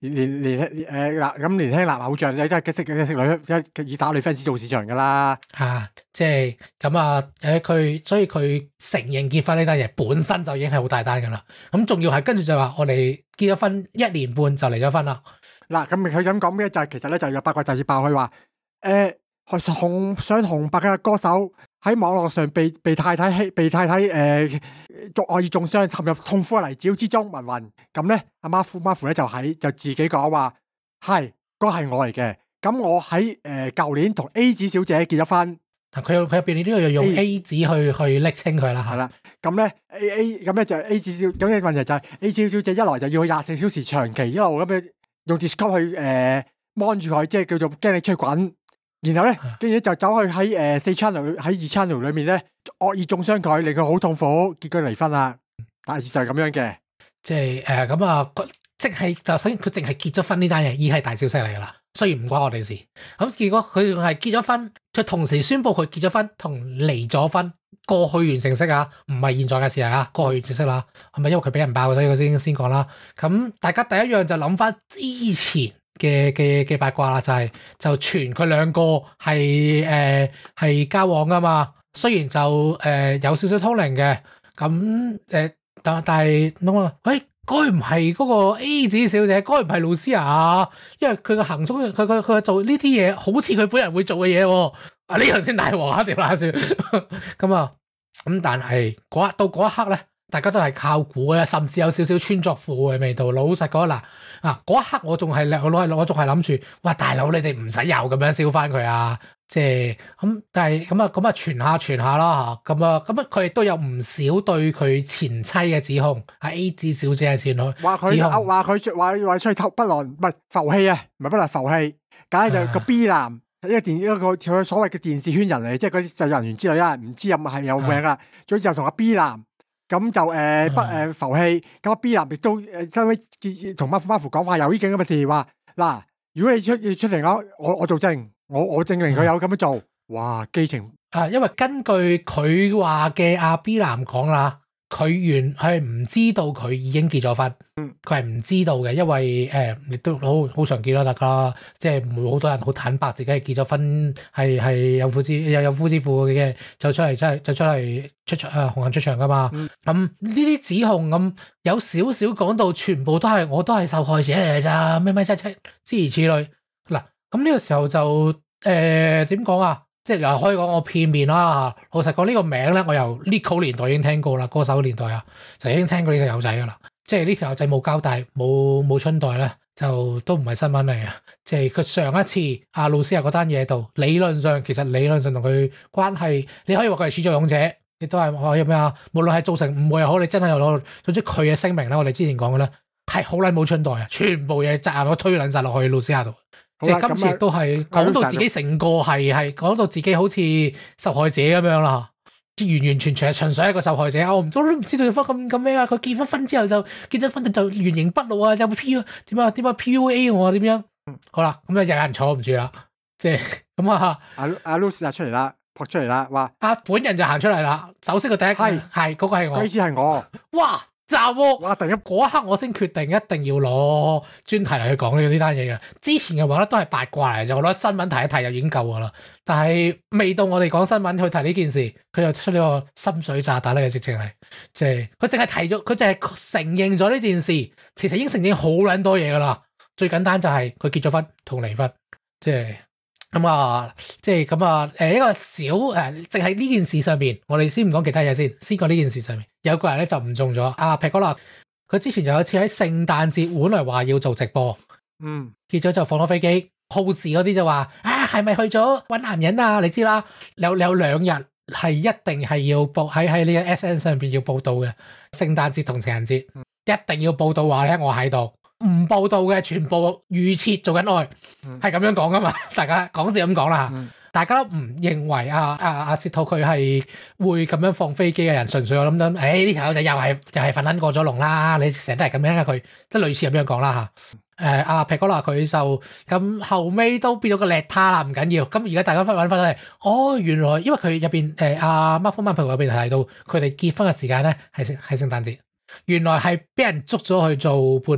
Speaker 2: 年年誒嗱咁年輕男偶像你都係識識女以打女 fans 做市場㗎啦。
Speaker 1: 啊，即係咁啊誒佢所以佢承認結婚呢單嘢本身就已經係好大單㗎啦。咁仲要係跟住就話我哋結咗婚一年半就離咗婚啦。
Speaker 2: 嗱咁佢咁講咩就係其實咧就有八卦雜誌爆佢話誒紅想紅白嘅歌手喺網絡上被被太太欺被太太誒作惡意中傷陷入痛苦嘅泥沼之中，云云咁咧阿媽夫媽夫咧就喺就自己講話係嗰係我嚟嘅，咁我喺誒舊年同 A 子小姐結咗婚。
Speaker 1: 佢有佢入邊呢啲要用 A 子去 A 去暱稱佢啦嚇。
Speaker 2: 係啦，咁咧 A A 咁咧就 A 子小咁嘅問題就係 A 子小姐一來就要佢廿四小時長期一路咁樣用 Discord 去誒 mon 住佢，即係叫做驚你出去滾。然後咧，跟住就走去喺誒四 channel 喺二 channel 裏面咧惡意中傷佢，令佢好痛苦，結果離婚啦。大致就係咁樣嘅，
Speaker 1: 即係誒咁啊，即係就首先佢淨係結咗婚呢單嘢已係大消息嚟噶啦，雖然唔關我哋事。咁結果佢仲係結咗婚，佢同時宣布佢結咗婚同離咗婚，過去完成式啊，唔係現在嘅事啊，過去完成式啦，係咪因為佢俾人爆，所以佢先先講啦？咁大家第一樣就諗翻之前嘅嘅嘅八卦啦，就係、是、就傳佢兩個係誒係交往噶嘛，雖然就誒、呃、有少少通靈嘅，咁誒、呃、但但係諗啊，喂，該唔係嗰個 A 子小姐，該唔係露絲啊？因為佢個行蹤，佢佢佢做呢啲嘢，好似佢本人會做嘅嘢喎。啊呢樣先大鑊啊！條乸算咁啊，咁但係嗰到嗰一刻咧。大家都係靠估嘅，甚至有少少穿鑿附會嘅味道。老實講嗱，啊嗰一刻我仲係我攞我仲係諗住，哇大佬你哋唔使又咁樣燒翻佢啊！即係咁，但係咁啊咁啊傳下傳下啦嚇，咁啊咁啊佢亦都有唔少對佢前妻嘅指控，係 A 子小姐嘅前女
Speaker 2: 話佢話佢話話出去偷不倫唔係浮氣啊，唔係不倫浮氣，梗係就個 B 男。呢個電一個佢所謂嘅電視圈人嚟，即係嗰啲製作人員之類啦，唔知有冇係有名啦。最後同阿 B 男。咁就誒、呃、不誒、呃、浮氣，咁阿 B 男亦都誒收尾同媽夫媽夫講話有呢件咁嘅事，話嗱，如果你出要出庭我我我做證，我我證明佢有咁樣做，哇基情
Speaker 1: 啊！因為根據佢話嘅阿 B 男講啦，佢原係唔知道佢已經結咗婚，佢係唔知道嘅，因為誒亦、呃、都好好常見啦，大家即係唔會好多人好坦白自己係結咗婚，係係有夫之有有夫之婦嘅，就出嚟即係就出嚟出場啊紅顏出場噶嘛。咁呢啲指控咁有少少講到全部都係我都係受害者嚟嘅咋，咩咩七七諸如此類。嗱咁呢個時候就誒點講啊？即係又可以講我片面啦。老實講呢個名咧，我由 Nico 年代已經聽過啦，歌手年代啊，就已經聽過呢條友仔噶啦。即係呢條友仔冇交代，冇冇春代咧，就都唔係新聞嚟嘅。即係佢上一次阿露絲亞嗰單嘢度，理論上其實理論上同佢關係，你可以話佢係始作俑者，亦都係可以咩啊？無論係造成誤會又好，你真係有攞，總之佢嘅聲明咧，我哋之前講嘅咧係好撚冇春代啊，全部嘢責任都推撚晒落去露絲亞度。即係今次亦都係講到自己成個係係講到自己好似受害者咁樣啦，完完全全係純粹係一個受害者。我唔都唔知道對方咁咁咩啊？佢結咗婚之後就結咗婚就原形畢露啊！有冇 P 點啊？點啊 P U A 我點樣？好啦，咁就有人坐唔住啦，即係咁啊！
Speaker 2: 阿阿 Lucy 出嚟啦，撲出嚟啦，話
Speaker 1: 阿本人就行出嚟啦。首先個第一係係嗰個係我，
Speaker 2: 呢次係我。
Speaker 1: 哇！炸喎！
Speaker 2: 哇！突然
Speaker 1: 嗰一刻我先決定一定要攞專題嚟去講呢呢單嘢嘅。之前嘅話咧都係八卦嚟，就我覺得新聞提一提就已經夠噶啦。但係未到我哋講新聞去提呢件事，佢就出呢個深水炸彈咧，直情係即係佢淨係提咗，佢淨係承認咗呢件事，其實已經承認好撚多嘢噶啦。最簡單就係佢結咗婚同離婚，即係咁啊，即係咁啊，誒一個小誒，淨係呢件事上邊，我哋先唔講其他嘢先，先講呢件事上面，有個人咧就唔中咗。阿皮哥啦，佢之前就有一次喺聖誕節本來話要做直播，
Speaker 2: 嗯，
Speaker 1: 結咗就放咗飛機，好事嗰啲就話啊，係咪去咗搵男人啊？你知啦，有有兩日係一定係要報喺喺呢個 S N 上邊要報道嘅，聖誕節同情人節、嗯、一定要報道話咧，我喺度。唔報道嘅全部預設做緊愛，係咁、嗯、樣講噶嘛？大家講笑咁講啦，嗯、大家都唔認為阿阿阿薛兔佢係會咁樣放飛機嘅人，純粹我諗諗，誒呢條友仔又係又係瞓撚過咗龍啦！你成日都係咁樣嘅佢，即係類似咁樣講啦嚇。誒阿皮哥啦，佢就咁後尾都變咗個叻他啦，唔緊要。咁而家大家翻揾翻嚟，哦原來因為佢入邊誒阿 Marvel Man 入邊提到佢哋結婚嘅時間咧係聖係聖誕節，原來係俾人捉咗去做伴娘。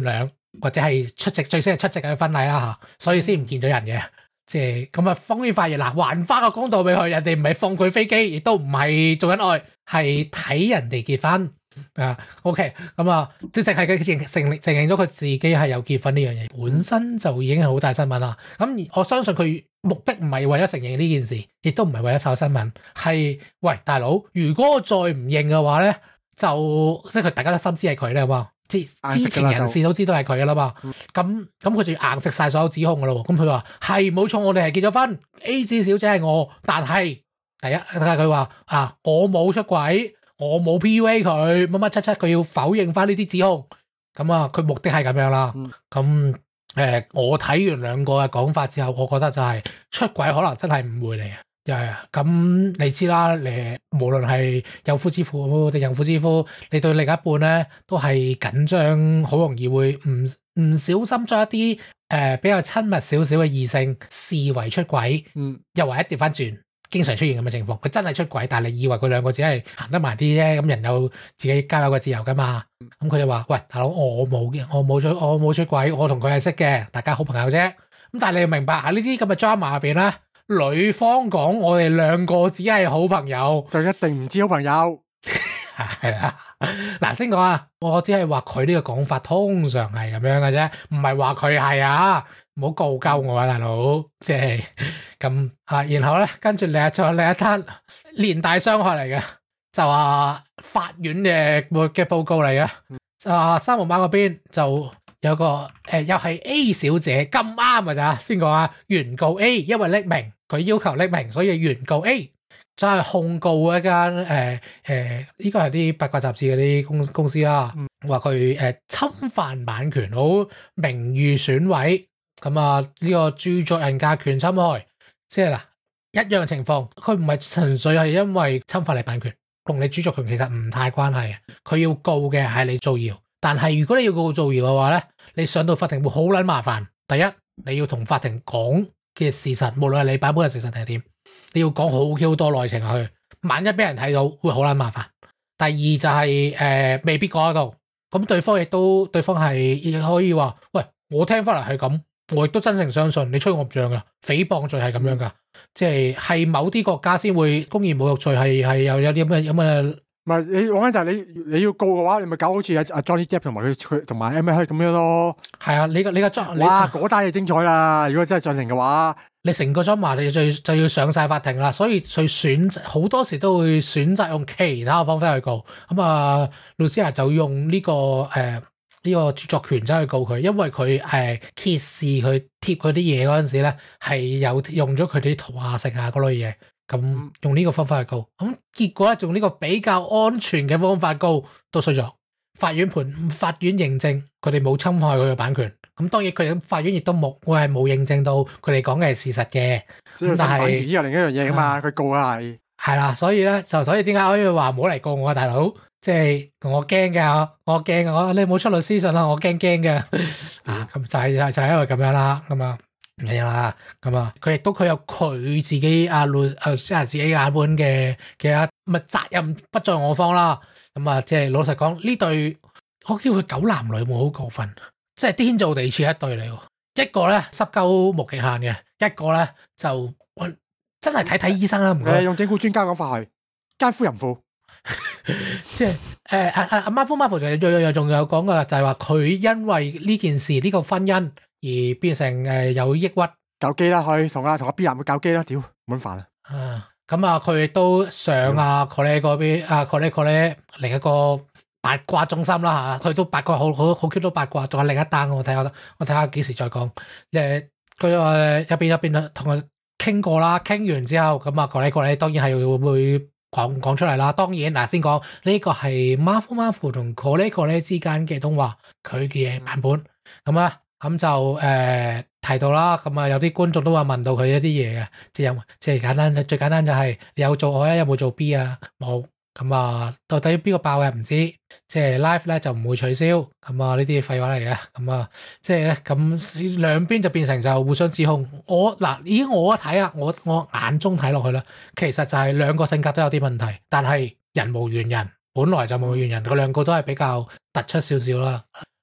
Speaker 1: 或者係出席最先係出席嘅婚禮啦嚇，所以先唔見咗人嘅。即係咁啊，風煙發現嗱，還翻個公道俾佢，人哋唔係放佢飛機，亦都唔係做緊愛，係睇人哋結婚啊。OK，咁啊，即係佢承承承認咗佢自己係有結婚呢樣嘢，本身就已經係好大新聞啦。咁我相信佢目的唔係為咗承認呢件事，亦都唔係為咗炒新聞，係喂大佬，如果我再唔認嘅話咧，就即係佢大家都心知係佢咧嘛。即係知情人士都知道係佢噶啦嘛，咁咁佢就要硬食晒所有指控噶咯喎。咁佢話係冇錯，我哋係結咗婚 ，A 子小姐係我，但係第一睇下佢話啊，我冇出軌，我冇 P U A 佢，乜乜七七，佢要否認翻呢啲指控。咁啊，佢目的係咁樣啦。咁誒、呃，我睇完兩個嘅講法之後，我覺得就係出軌可能真係誤會嚟嘅。咁、yeah, 你知啦，你無論係有夫之婦定有婦之夫，你對另一半咧都係緊張，好容易會唔唔小心將一啲誒、呃、比較親密少少嘅異性視為出軌，嗯，又或者調翻轉，經常出現咁嘅情況，佢真係出軌，但係你以為佢兩個只係行得埋啲啫，咁人有自己交友嘅自由噶嘛，咁佢就話：喂，大佬，我冇嘅，我冇出，我冇出軌，我同佢係識嘅，大家好朋友啫。咁但係你要明白喺呢啲咁嘅 drama 入邊咧。女方講我哋兩個只係好朋友，就一定唔知好朋友。係啦，嗱先講啊，我只係話佢呢個講法通常係咁樣嘅啫，唔係話佢係啊，唔好告鳩我啊，大佬，即係咁啊。然後咧，跟住另一再另一單連帶傷害嚟嘅，就話法院嘅嘅報告嚟嘅，就話三毛媽嗰邊就。有個誒、呃、又係 A 小姐咁啱㗎咋，先講啊，原告 A 因為匿名，佢要求匿名，所以原告 A 就係控告一間誒誒呢個係啲八卦雜誌嗰啲公公司啦，話佢誒侵犯版權，好名譽損毀，咁啊呢個著作人格權侵害，即係嗱一樣情況，佢唔係純粹係因為侵犯你版權，同你著作權其實唔太關係嘅，佢要告嘅係你造謠。但係如果你要告造謠嘅話咧，你上到法庭會好撚麻煩。第一，你要同法庭講嘅事實，無論係你版本嘅事實定係點，你要講好 Q 多內情去。萬一俾人睇到，會好撚麻煩。第二就係、是、誒、呃、未必講得到，咁對方亦都對方係亦可以話：喂，我聽翻嚟係咁，我亦都真誠相信你吹我唔脹噶，誹謗罪係咁樣噶，即係係某啲國家先會公然侮辱罪係係有有啲咁嘅咁嘅。唔係你講緊就係你你要告嘅話，你咪搞好似阿阿 Johnny Depp 同埋佢佢同埋 Amber Heard 咁樣咯。係啊，你個你個 John 哇嗰單嘢精彩啦！如果真係上庭嘅話，你成個 drama 你就就要上晒法庭啦。所以佢選好多時都會選擇用其他嘅方法去告。咁啊，Lucia 就用呢、這個誒呢、呃這個著作權走去告佢，因為佢誒、呃、揭示佢貼佢啲嘢嗰陣時咧係有用咗佢啲圖畫性啊嗰類嘢。咁用呢個方法去告，咁結果咧用呢個比較安全嘅方法告都衰咗。法院判法院認證佢哋冇侵害佢嘅版權，咁當然佢哋法院亦都冇，我係冇認證到佢哋講嘅係事實嘅。咁但係版權又另一樣嘢噶嘛，佢、啊、告係係啦，所以咧就所以點解可以話唔好嚟告我啊，大佬？即係我驚嘅，我驚嘅，我你冇出律師信啦，我驚驚嘅啊！咁就係、是、就係、是、因為咁樣啦，咁啊。係啦，咁啊，佢亦都佢有佢自己阿路阿即係自己眼本嘅嘅啊，咪責任不在我方啦。咁啊，即係老實講呢對，我叫佢狗男女冇好過分，即係天造地設一對嚟喎。一個咧濕鳩無極限嘅，一個咧就真係睇睇醫生啦。唔該，用整蠱專家講法係奸夫淫婦，即係誒阿阿阿 Marvel Marvel 仲有有仲有講嘅就係話佢因為呢件事呢、呢個婚姻。而變成誒有抑鬱，搞基啦，去同阿同阿 B 男去搞基啦，屌唔好煩啊！啊，咁啊，佢亦都上啊 Colette 嗰邊，啊 Colette Colette 另一個八卦中心啦嚇，佢都八卦好好好 Q 到八卦，仲有另一單我睇下，我睇下幾時再講。誒，佢誒入邊入邊同佢傾過啦，傾完之後咁啊 Colette Colette 當然係會講講出嚟啦。當然嗱，先講呢個係 Marvel Marvel 同 Colette Colette 之間嘅通話，佢嘅版本咁啊。咁就誒、呃、提到啦，咁啊有啲觀眾都話問到佢一啲嘢嘅，即係有即係簡單最簡單就係你有做愛啊，有冇做 B 啊？冇，咁啊到底邊個爆嘅唔知，即係 live 咧就唔會取消，咁啊呢啲廢話嚟嘅，咁啊即係咧咁兩邊就變成就互相指控。我嗱以我一睇啊，我我眼中睇落去啦，其實就係兩個性格都有啲問題，但係人無完人，本來就冇完人，佢兩個都係比較突出少少啦。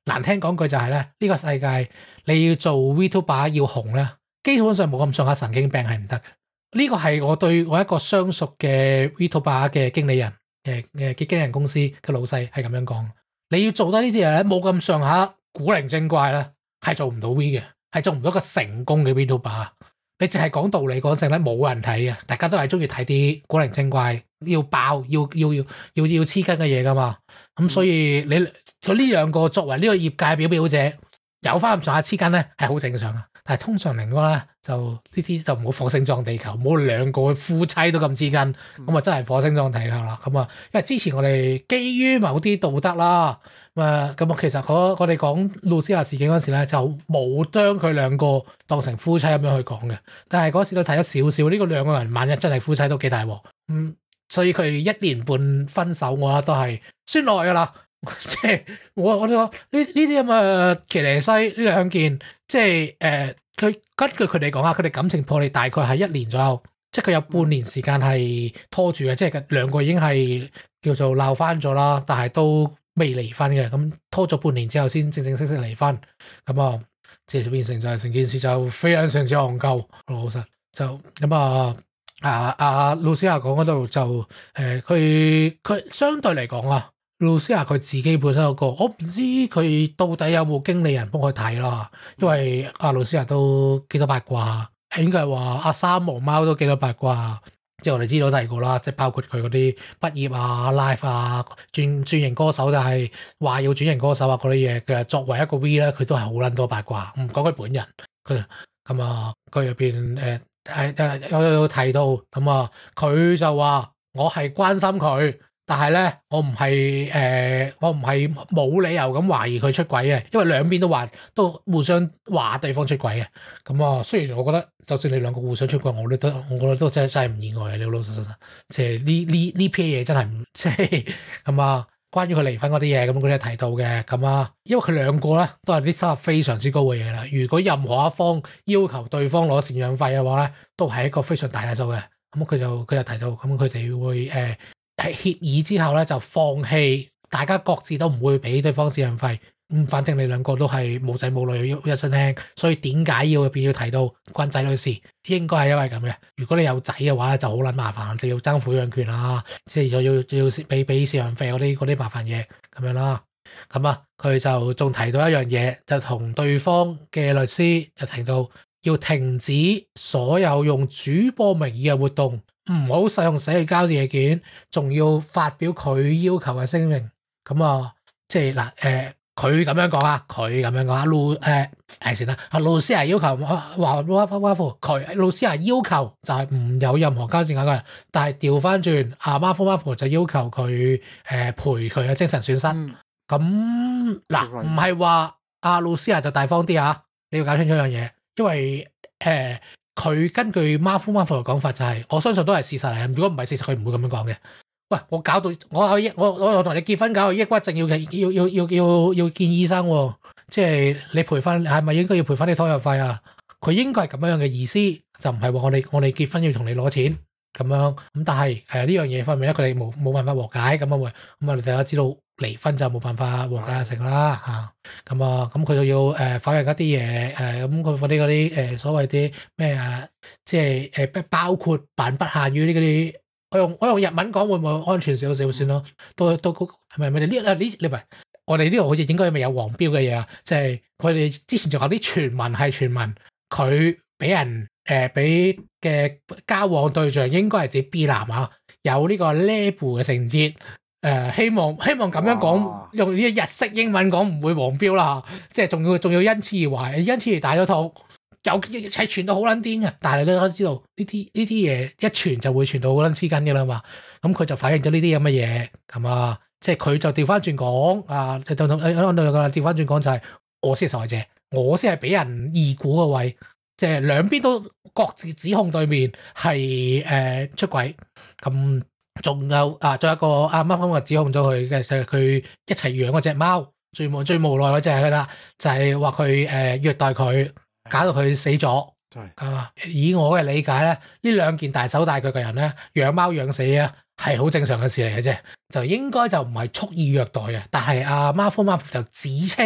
Speaker 1: 難聽講句就係咧，呢、這個世界你要做 VTuber 要紅咧，基本上冇咁上下神經病係唔得嘅。呢、這個係我對我一個相熟嘅 VTuber 嘅經理人誒誒嘅經理人公司嘅老細係咁樣講。你要做得呢啲嘢咧，冇咁上下古靈精怪咧，係做唔到 V 嘅，係做唔到一個成功嘅 VTuber。你淨係講道理講成咧，冇人睇嘅，大家都係中意睇啲古靈精怪、要爆、要要要要要黐筋嘅嘢噶嘛。咁所以你佢呢兩個作為呢個業界表表者，有翻咁上下黐筋咧，係好正常啊。但係通常嚟講咧，就呢啲就唔好火星撞地球，唔好兩個夫妻都咁黐筋，咁啊真係火星撞地球啦。咁啊，因為之前我哋基於某啲道德啦，咁啊咁啊，其實我我哋講露西亞事件嗰時咧，就冇將佢兩個當成夫妻咁樣去講嘅。但係嗰時都睇咗少少，呢個兩個人萬一真係夫妻都幾大鑊。嗯，所以佢一年半分手，我覺得都係算耐噶啦。即係我我哋話呢呢啲咁嘅騎呢西呢兩件，即係誒佢根據佢哋講下，佢哋感情破裂大概係一年左右，即係佢有半年時間係拖住嘅，即係兩個已經係叫做鬧翻咗啦，但係都未離婚嘅，咁拖咗半年之後先正正式式離婚，咁啊即係變成就係成件事就非常上之戇鳩，老實就咁啊啊啊露西亞講嗰度就誒佢佢相對嚟講啊。露西亞佢自己本身有個，我唔知佢到底有冇經理人幫佢睇啦，因為阿露西亞都幾多八卦，應該係話阿三毛貓都幾多八卦，即係我哋知道提過啦，即係包括佢嗰啲畢業啊、live 啊、轉轉型歌手就係話要轉型歌手啊嗰啲嘢，其實作為一個 V 咧，佢都係好撚多八卦，唔講佢本人，佢咁啊，佢入邊誒係誒有有提到，咁啊佢就話我係關心佢。但係咧，我唔係誒，我唔係冇理由咁懷疑佢出軌嘅，因為兩邊都話都互相話對方出軌嘅。咁啊，雖然我覺得就算你兩個互相出軌，我都我覺得都真係真係唔意外嘅。你老老實實，即係呢呢呢批嘢真係唔即係咁啊。關於佢離婚嗰啲嘢，咁佢都提到嘅。咁啊，因為佢兩個咧都係啲收入非常之高嘅嘢啦。如果任何一方要求對方攞贍養費嘅話咧，都係一個非常大嘅數嘅。咁佢就佢就提到，咁佢哋會誒。呃喺協議之後咧，就放棄，大家各自都唔會俾對方贍養費。咁反正你兩個都係冇仔冇女一身輕，所以點解要入邊要提到關仔女事？應該係因為咁嘅。如果你有仔嘅話，就好撚麻煩，就要爭撫養權啦，即係又要又要俾俾贍養費嗰啲嗰啲麻煩嘢咁樣啦。咁啊，佢就仲提到一樣嘢，就同對方嘅律師就提到要停止所有用主播名義嘅活動。唔好使用社交軟件，仲要發表佢要求嘅聲明。咁啊，即係嗱，誒，佢咁樣講啊，佢咁樣講啊，露誒誒先啦，阿露西亞要求話話哇哇哇佢露西亞要求就係唔有任何交戰嘅人，但係調翻轉阿馬夫馬夫就要求佢誒賠佢嘅精神損失。咁嗱、嗯，唔係話阿露西亞就大方啲啊，你要搞清楚一樣嘢，因為誒。呃佢根據馬夫馬夫嘅講法就係、是，我相信都係事實嚟。如果唔係事實，佢唔會咁樣講嘅。喂，我搞到我有我我我同你結婚搞到抑鬱症，要要要要要要見醫生、哦，即係你賠翻係咪應該要賠翻啲拖油費啊？佢應該係咁樣嘅意思，就唔係話我哋我哋結婚要同你攞錢咁樣。咁但係誒呢樣嘢方面咧，佢哋冇冇辦法和解咁啊？咁啊，大家知道離婚就冇辦法和解成啦嚇。咁啊，咁佢就要誒、呃、否認一啲嘢誒，咁佢嗰啲嗰啲誒所謂啲咩啊，即係誒不包括但不限於呢嗰啲。我用我用日文講會唔會安全少少先咯？都都係咪咪呢啊呢？你唔係我哋呢度好似應該未有黃標嘅嘢啊！即係佢哋之前仲有啲傳聞係傳聞，佢俾人誒俾嘅交往對象應該係指 B 男啊，有呢個 level 嘅情節。誒、呃、希望希望咁樣講，用呢啲日式英文講唔會黃標啦，即係仲要仲要因此而懷，因此而大咗套。有係傳到好撚癲嘅，但係你都知道呢啲呢啲嘢一傳就會傳到好撚黐筋嘅啦嘛。咁佢就反映咗呢啲咁嘅嘢，咁啊，即係佢就調翻轉講啊，就同同調翻轉講就係我先係受害者，我先係俾人疑估嘅位，即係兩邊都各自指控對面係誒、呃、出軌。咁仲有啊，仲有一個阿乜乜指控咗佢嘅就係佢一齊養嗰隻貓，最無最無奈嗰隻係佢啦，就係話佢誒虐待佢。搞到佢死咗，啊！以我嘅理解咧，呢兩件大手大腳嘅人咧，養貓養死啊，係好正常嘅事嚟嘅啫，就應該就唔係蓄意虐待嘅。但係阿馬夫馬夫就指稱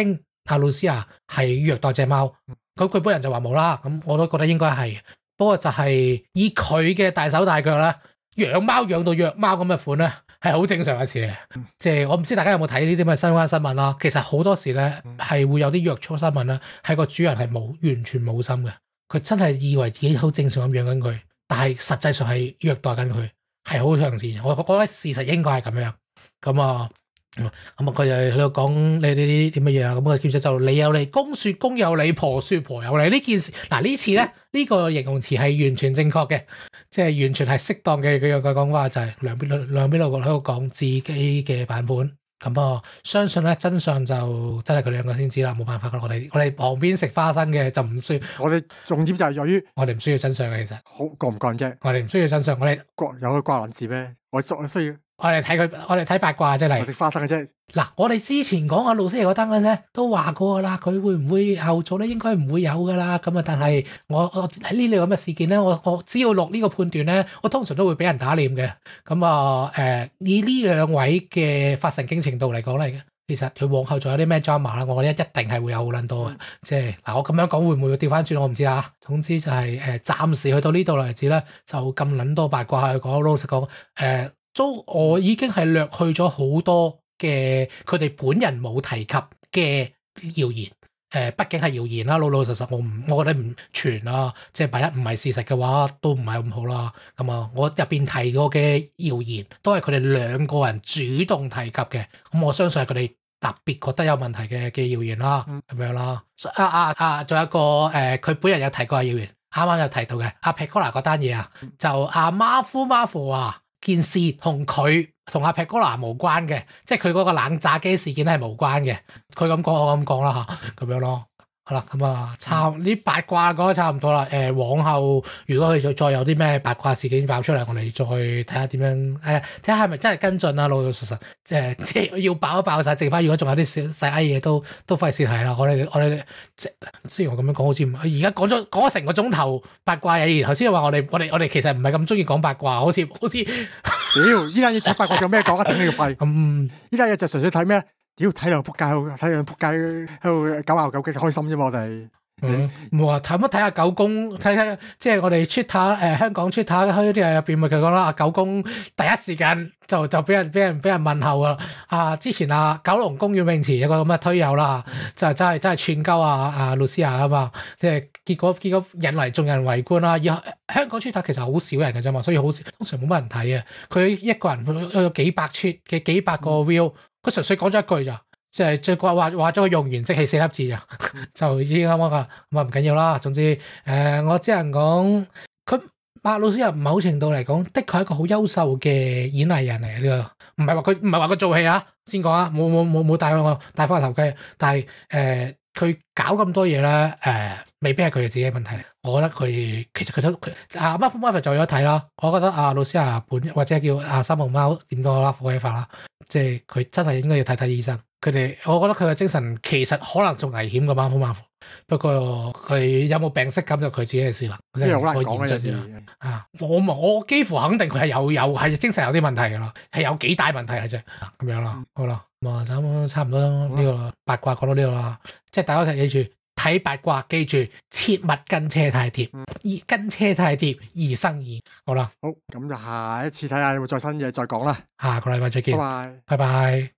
Speaker 1: 阿露西亞係虐待隻貓，咁佢本人就話冇啦，咁我都覺得應該係，不過就係以佢嘅大手大腳咧，養貓養到虐貓咁嘅款咧，係好正常嘅事嘅。即係我唔知大家有冇睇呢啲咁嘅相關新聞啦。其實好多時咧係會有啲虐畜新聞咧，係個主人係冇完全冇心嘅，佢真係以為自己好正常咁養緊佢，但係實際上係虐待緊佢，係好長時。我覺得事實應該係咁樣。咁啊，咁啊佢就喺度講你呢啲啲乜嘢啦。咁啊，叫做就你有理，公說公有理，婆說婆有理。呢件事嗱呢次咧呢、呢個形容詞係完全正確嘅，即係完全係適當嘅佢樣嘅講法，就係兩邊兩邊兩個喺度講自己嘅版本。咁啊，相信咧真相就真係佢兩個先知啦，冇辦法噶。我哋我哋旁邊食花生嘅就唔需要。
Speaker 2: 我哋重點就係在於
Speaker 1: 我哋唔需要真相嘅，其實
Speaker 2: 好過唔過啫。
Speaker 1: 我哋唔需要真相，我哋
Speaker 2: 有佢關人事咩？我我需要。
Speaker 1: 我哋睇佢，我哋睇八卦真係。
Speaker 2: 我食花生嘅啫。嗱，
Speaker 1: 我哋之前講阿露西嗰單嘅啫，都話過噶啦，佢會唔會後做咧？應該唔會有噶啦。咁啊，但係我我喺呢類咁嘅事件咧，我我只要落呢個判斷咧，我通常都會俾人打臉嘅。咁啊，誒、呃，以呢兩位嘅發神經程度嚟講嚟嘅，其實佢往後仲有啲咩 drama 啦，我覺得一定係會有好撚多嘅。即係嗱，我咁樣講會唔會調翻轉？我唔知啊。總之就係、是、誒，暫、呃、時去到呢度為止咧，就咁撚多八卦去講。老實講，誒、呃。都我已經係略去咗好多嘅佢哋本人冇提及嘅謠言，誒、呃，畢竟係謠言啦，老老實實我唔，我覺得唔傳啊，即係萬一唔係事實嘅話，都唔係咁好啦。咁啊，我入邊提過嘅謠言都係佢哋兩個人主動提及嘅，咁我相信係佢哋特別覺得有問題嘅嘅謠言啦，咁、嗯、樣啦。啊啊啊，仲有一個誒，佢、呃、本人有提過嘅謠言，啱啱有提到嘅阿 Pecola 嗰單嘢啊，就阿馬夫馬夫啊。件事同佢同阿 Pecola 無關嘅，即係佢嗰個冷炸機事件係無關嘅。佢咁講，我咁講啦嚇，咁樣咯。好啦，咁啊，差啲八卦講得差唔多啦。誒、呃，往後如果佢再再有啲咩八卦事件爆出嚟，我哋再睇下點樣誒，睇下係咪真係跟進啦，老老實實。即係即係要爆一爆晒，剩翻如果仲有啲小細閪嘢都都費事睇啦。我哋我哋即係雖然我咁樣講好似唔，而家講咗講咗成個鐘頭八卦嘢，然後先話我哋我哋我哋其實唔係咁中意講八卦，好似好似
Speaker 2: 屌依單嘢講八卦做咩講啊？頂你個肺！咁依單嘢就純粹睇咩？屌睇兩仆街，睇兩仆街喺度狗咬狗嘅開心啫嘛！我哋
Speaker 1: 嗯冇話睇乜睇下狗公睇睇，即係我哋 Twitter 誒香港 Twitter 喺啲入邊咪佢講啦，狗公第一時間就就俾人俾人俾人問候啊！啊之前啊九龍公園泳池有個咁嘅推友啦，就真係真係串鳩啊啊露西亞啊嘛，即係結果結果引嚟眾人圍觀啦。而香港 Twitter 其實好少人嘅啫嘛，所以好少通常冇乜人睇啊。佢一個人有幾百 tweet 嘅幾百個 view，佢純粹講咗一句咋。即係即係話話話咗佢用完即棄四粒字就就已經啱啱噶，咁啊唔緊要啦。總之誒、呃，我只能講佢馬老師由某程度嚟講，的確係一個好優秀嘅演藝人嚟嘅。呢個唔係話佢唔係話佢做戲啊，先講啊，冇冇冇冇帶我帶翻個頭盔。但係誒，佢、呃、搞咁多嘢咧，誒、呃，未必係佢嘅自己嘅問題。我覺得佢其實佢都佢阿媽夫媽咪就有得睇啦。我覺得阿老師啊本或者叫阿三毛貓點都好啦，火起法啦，即係佢真係應該要睇睇醫生。佢哋，我覺得佢嘅精神其實可能仲危險過馬夫馬夫，不過佢有冇病識咁就佢自己嘅事啦。即係好難講嘅事啊！我我幾乎肯定佢係有有係精神有啲問題㗎啦，係有幾大問題嘅啫。咁樣啦，好啦，咁啊，咁差唔多呢個八卦講到呢度啦。即係大家記住睇八卦，記住切勿跟車太貼，而跟車太貼易生意。好啦，
Speaker 2: 好，咁就下一次睇下有冇再新嘢再講啦。
Speaker 1: 下個禮拜再見，
Speaker 2: 拜拜，
Speaker 1: 拜拜。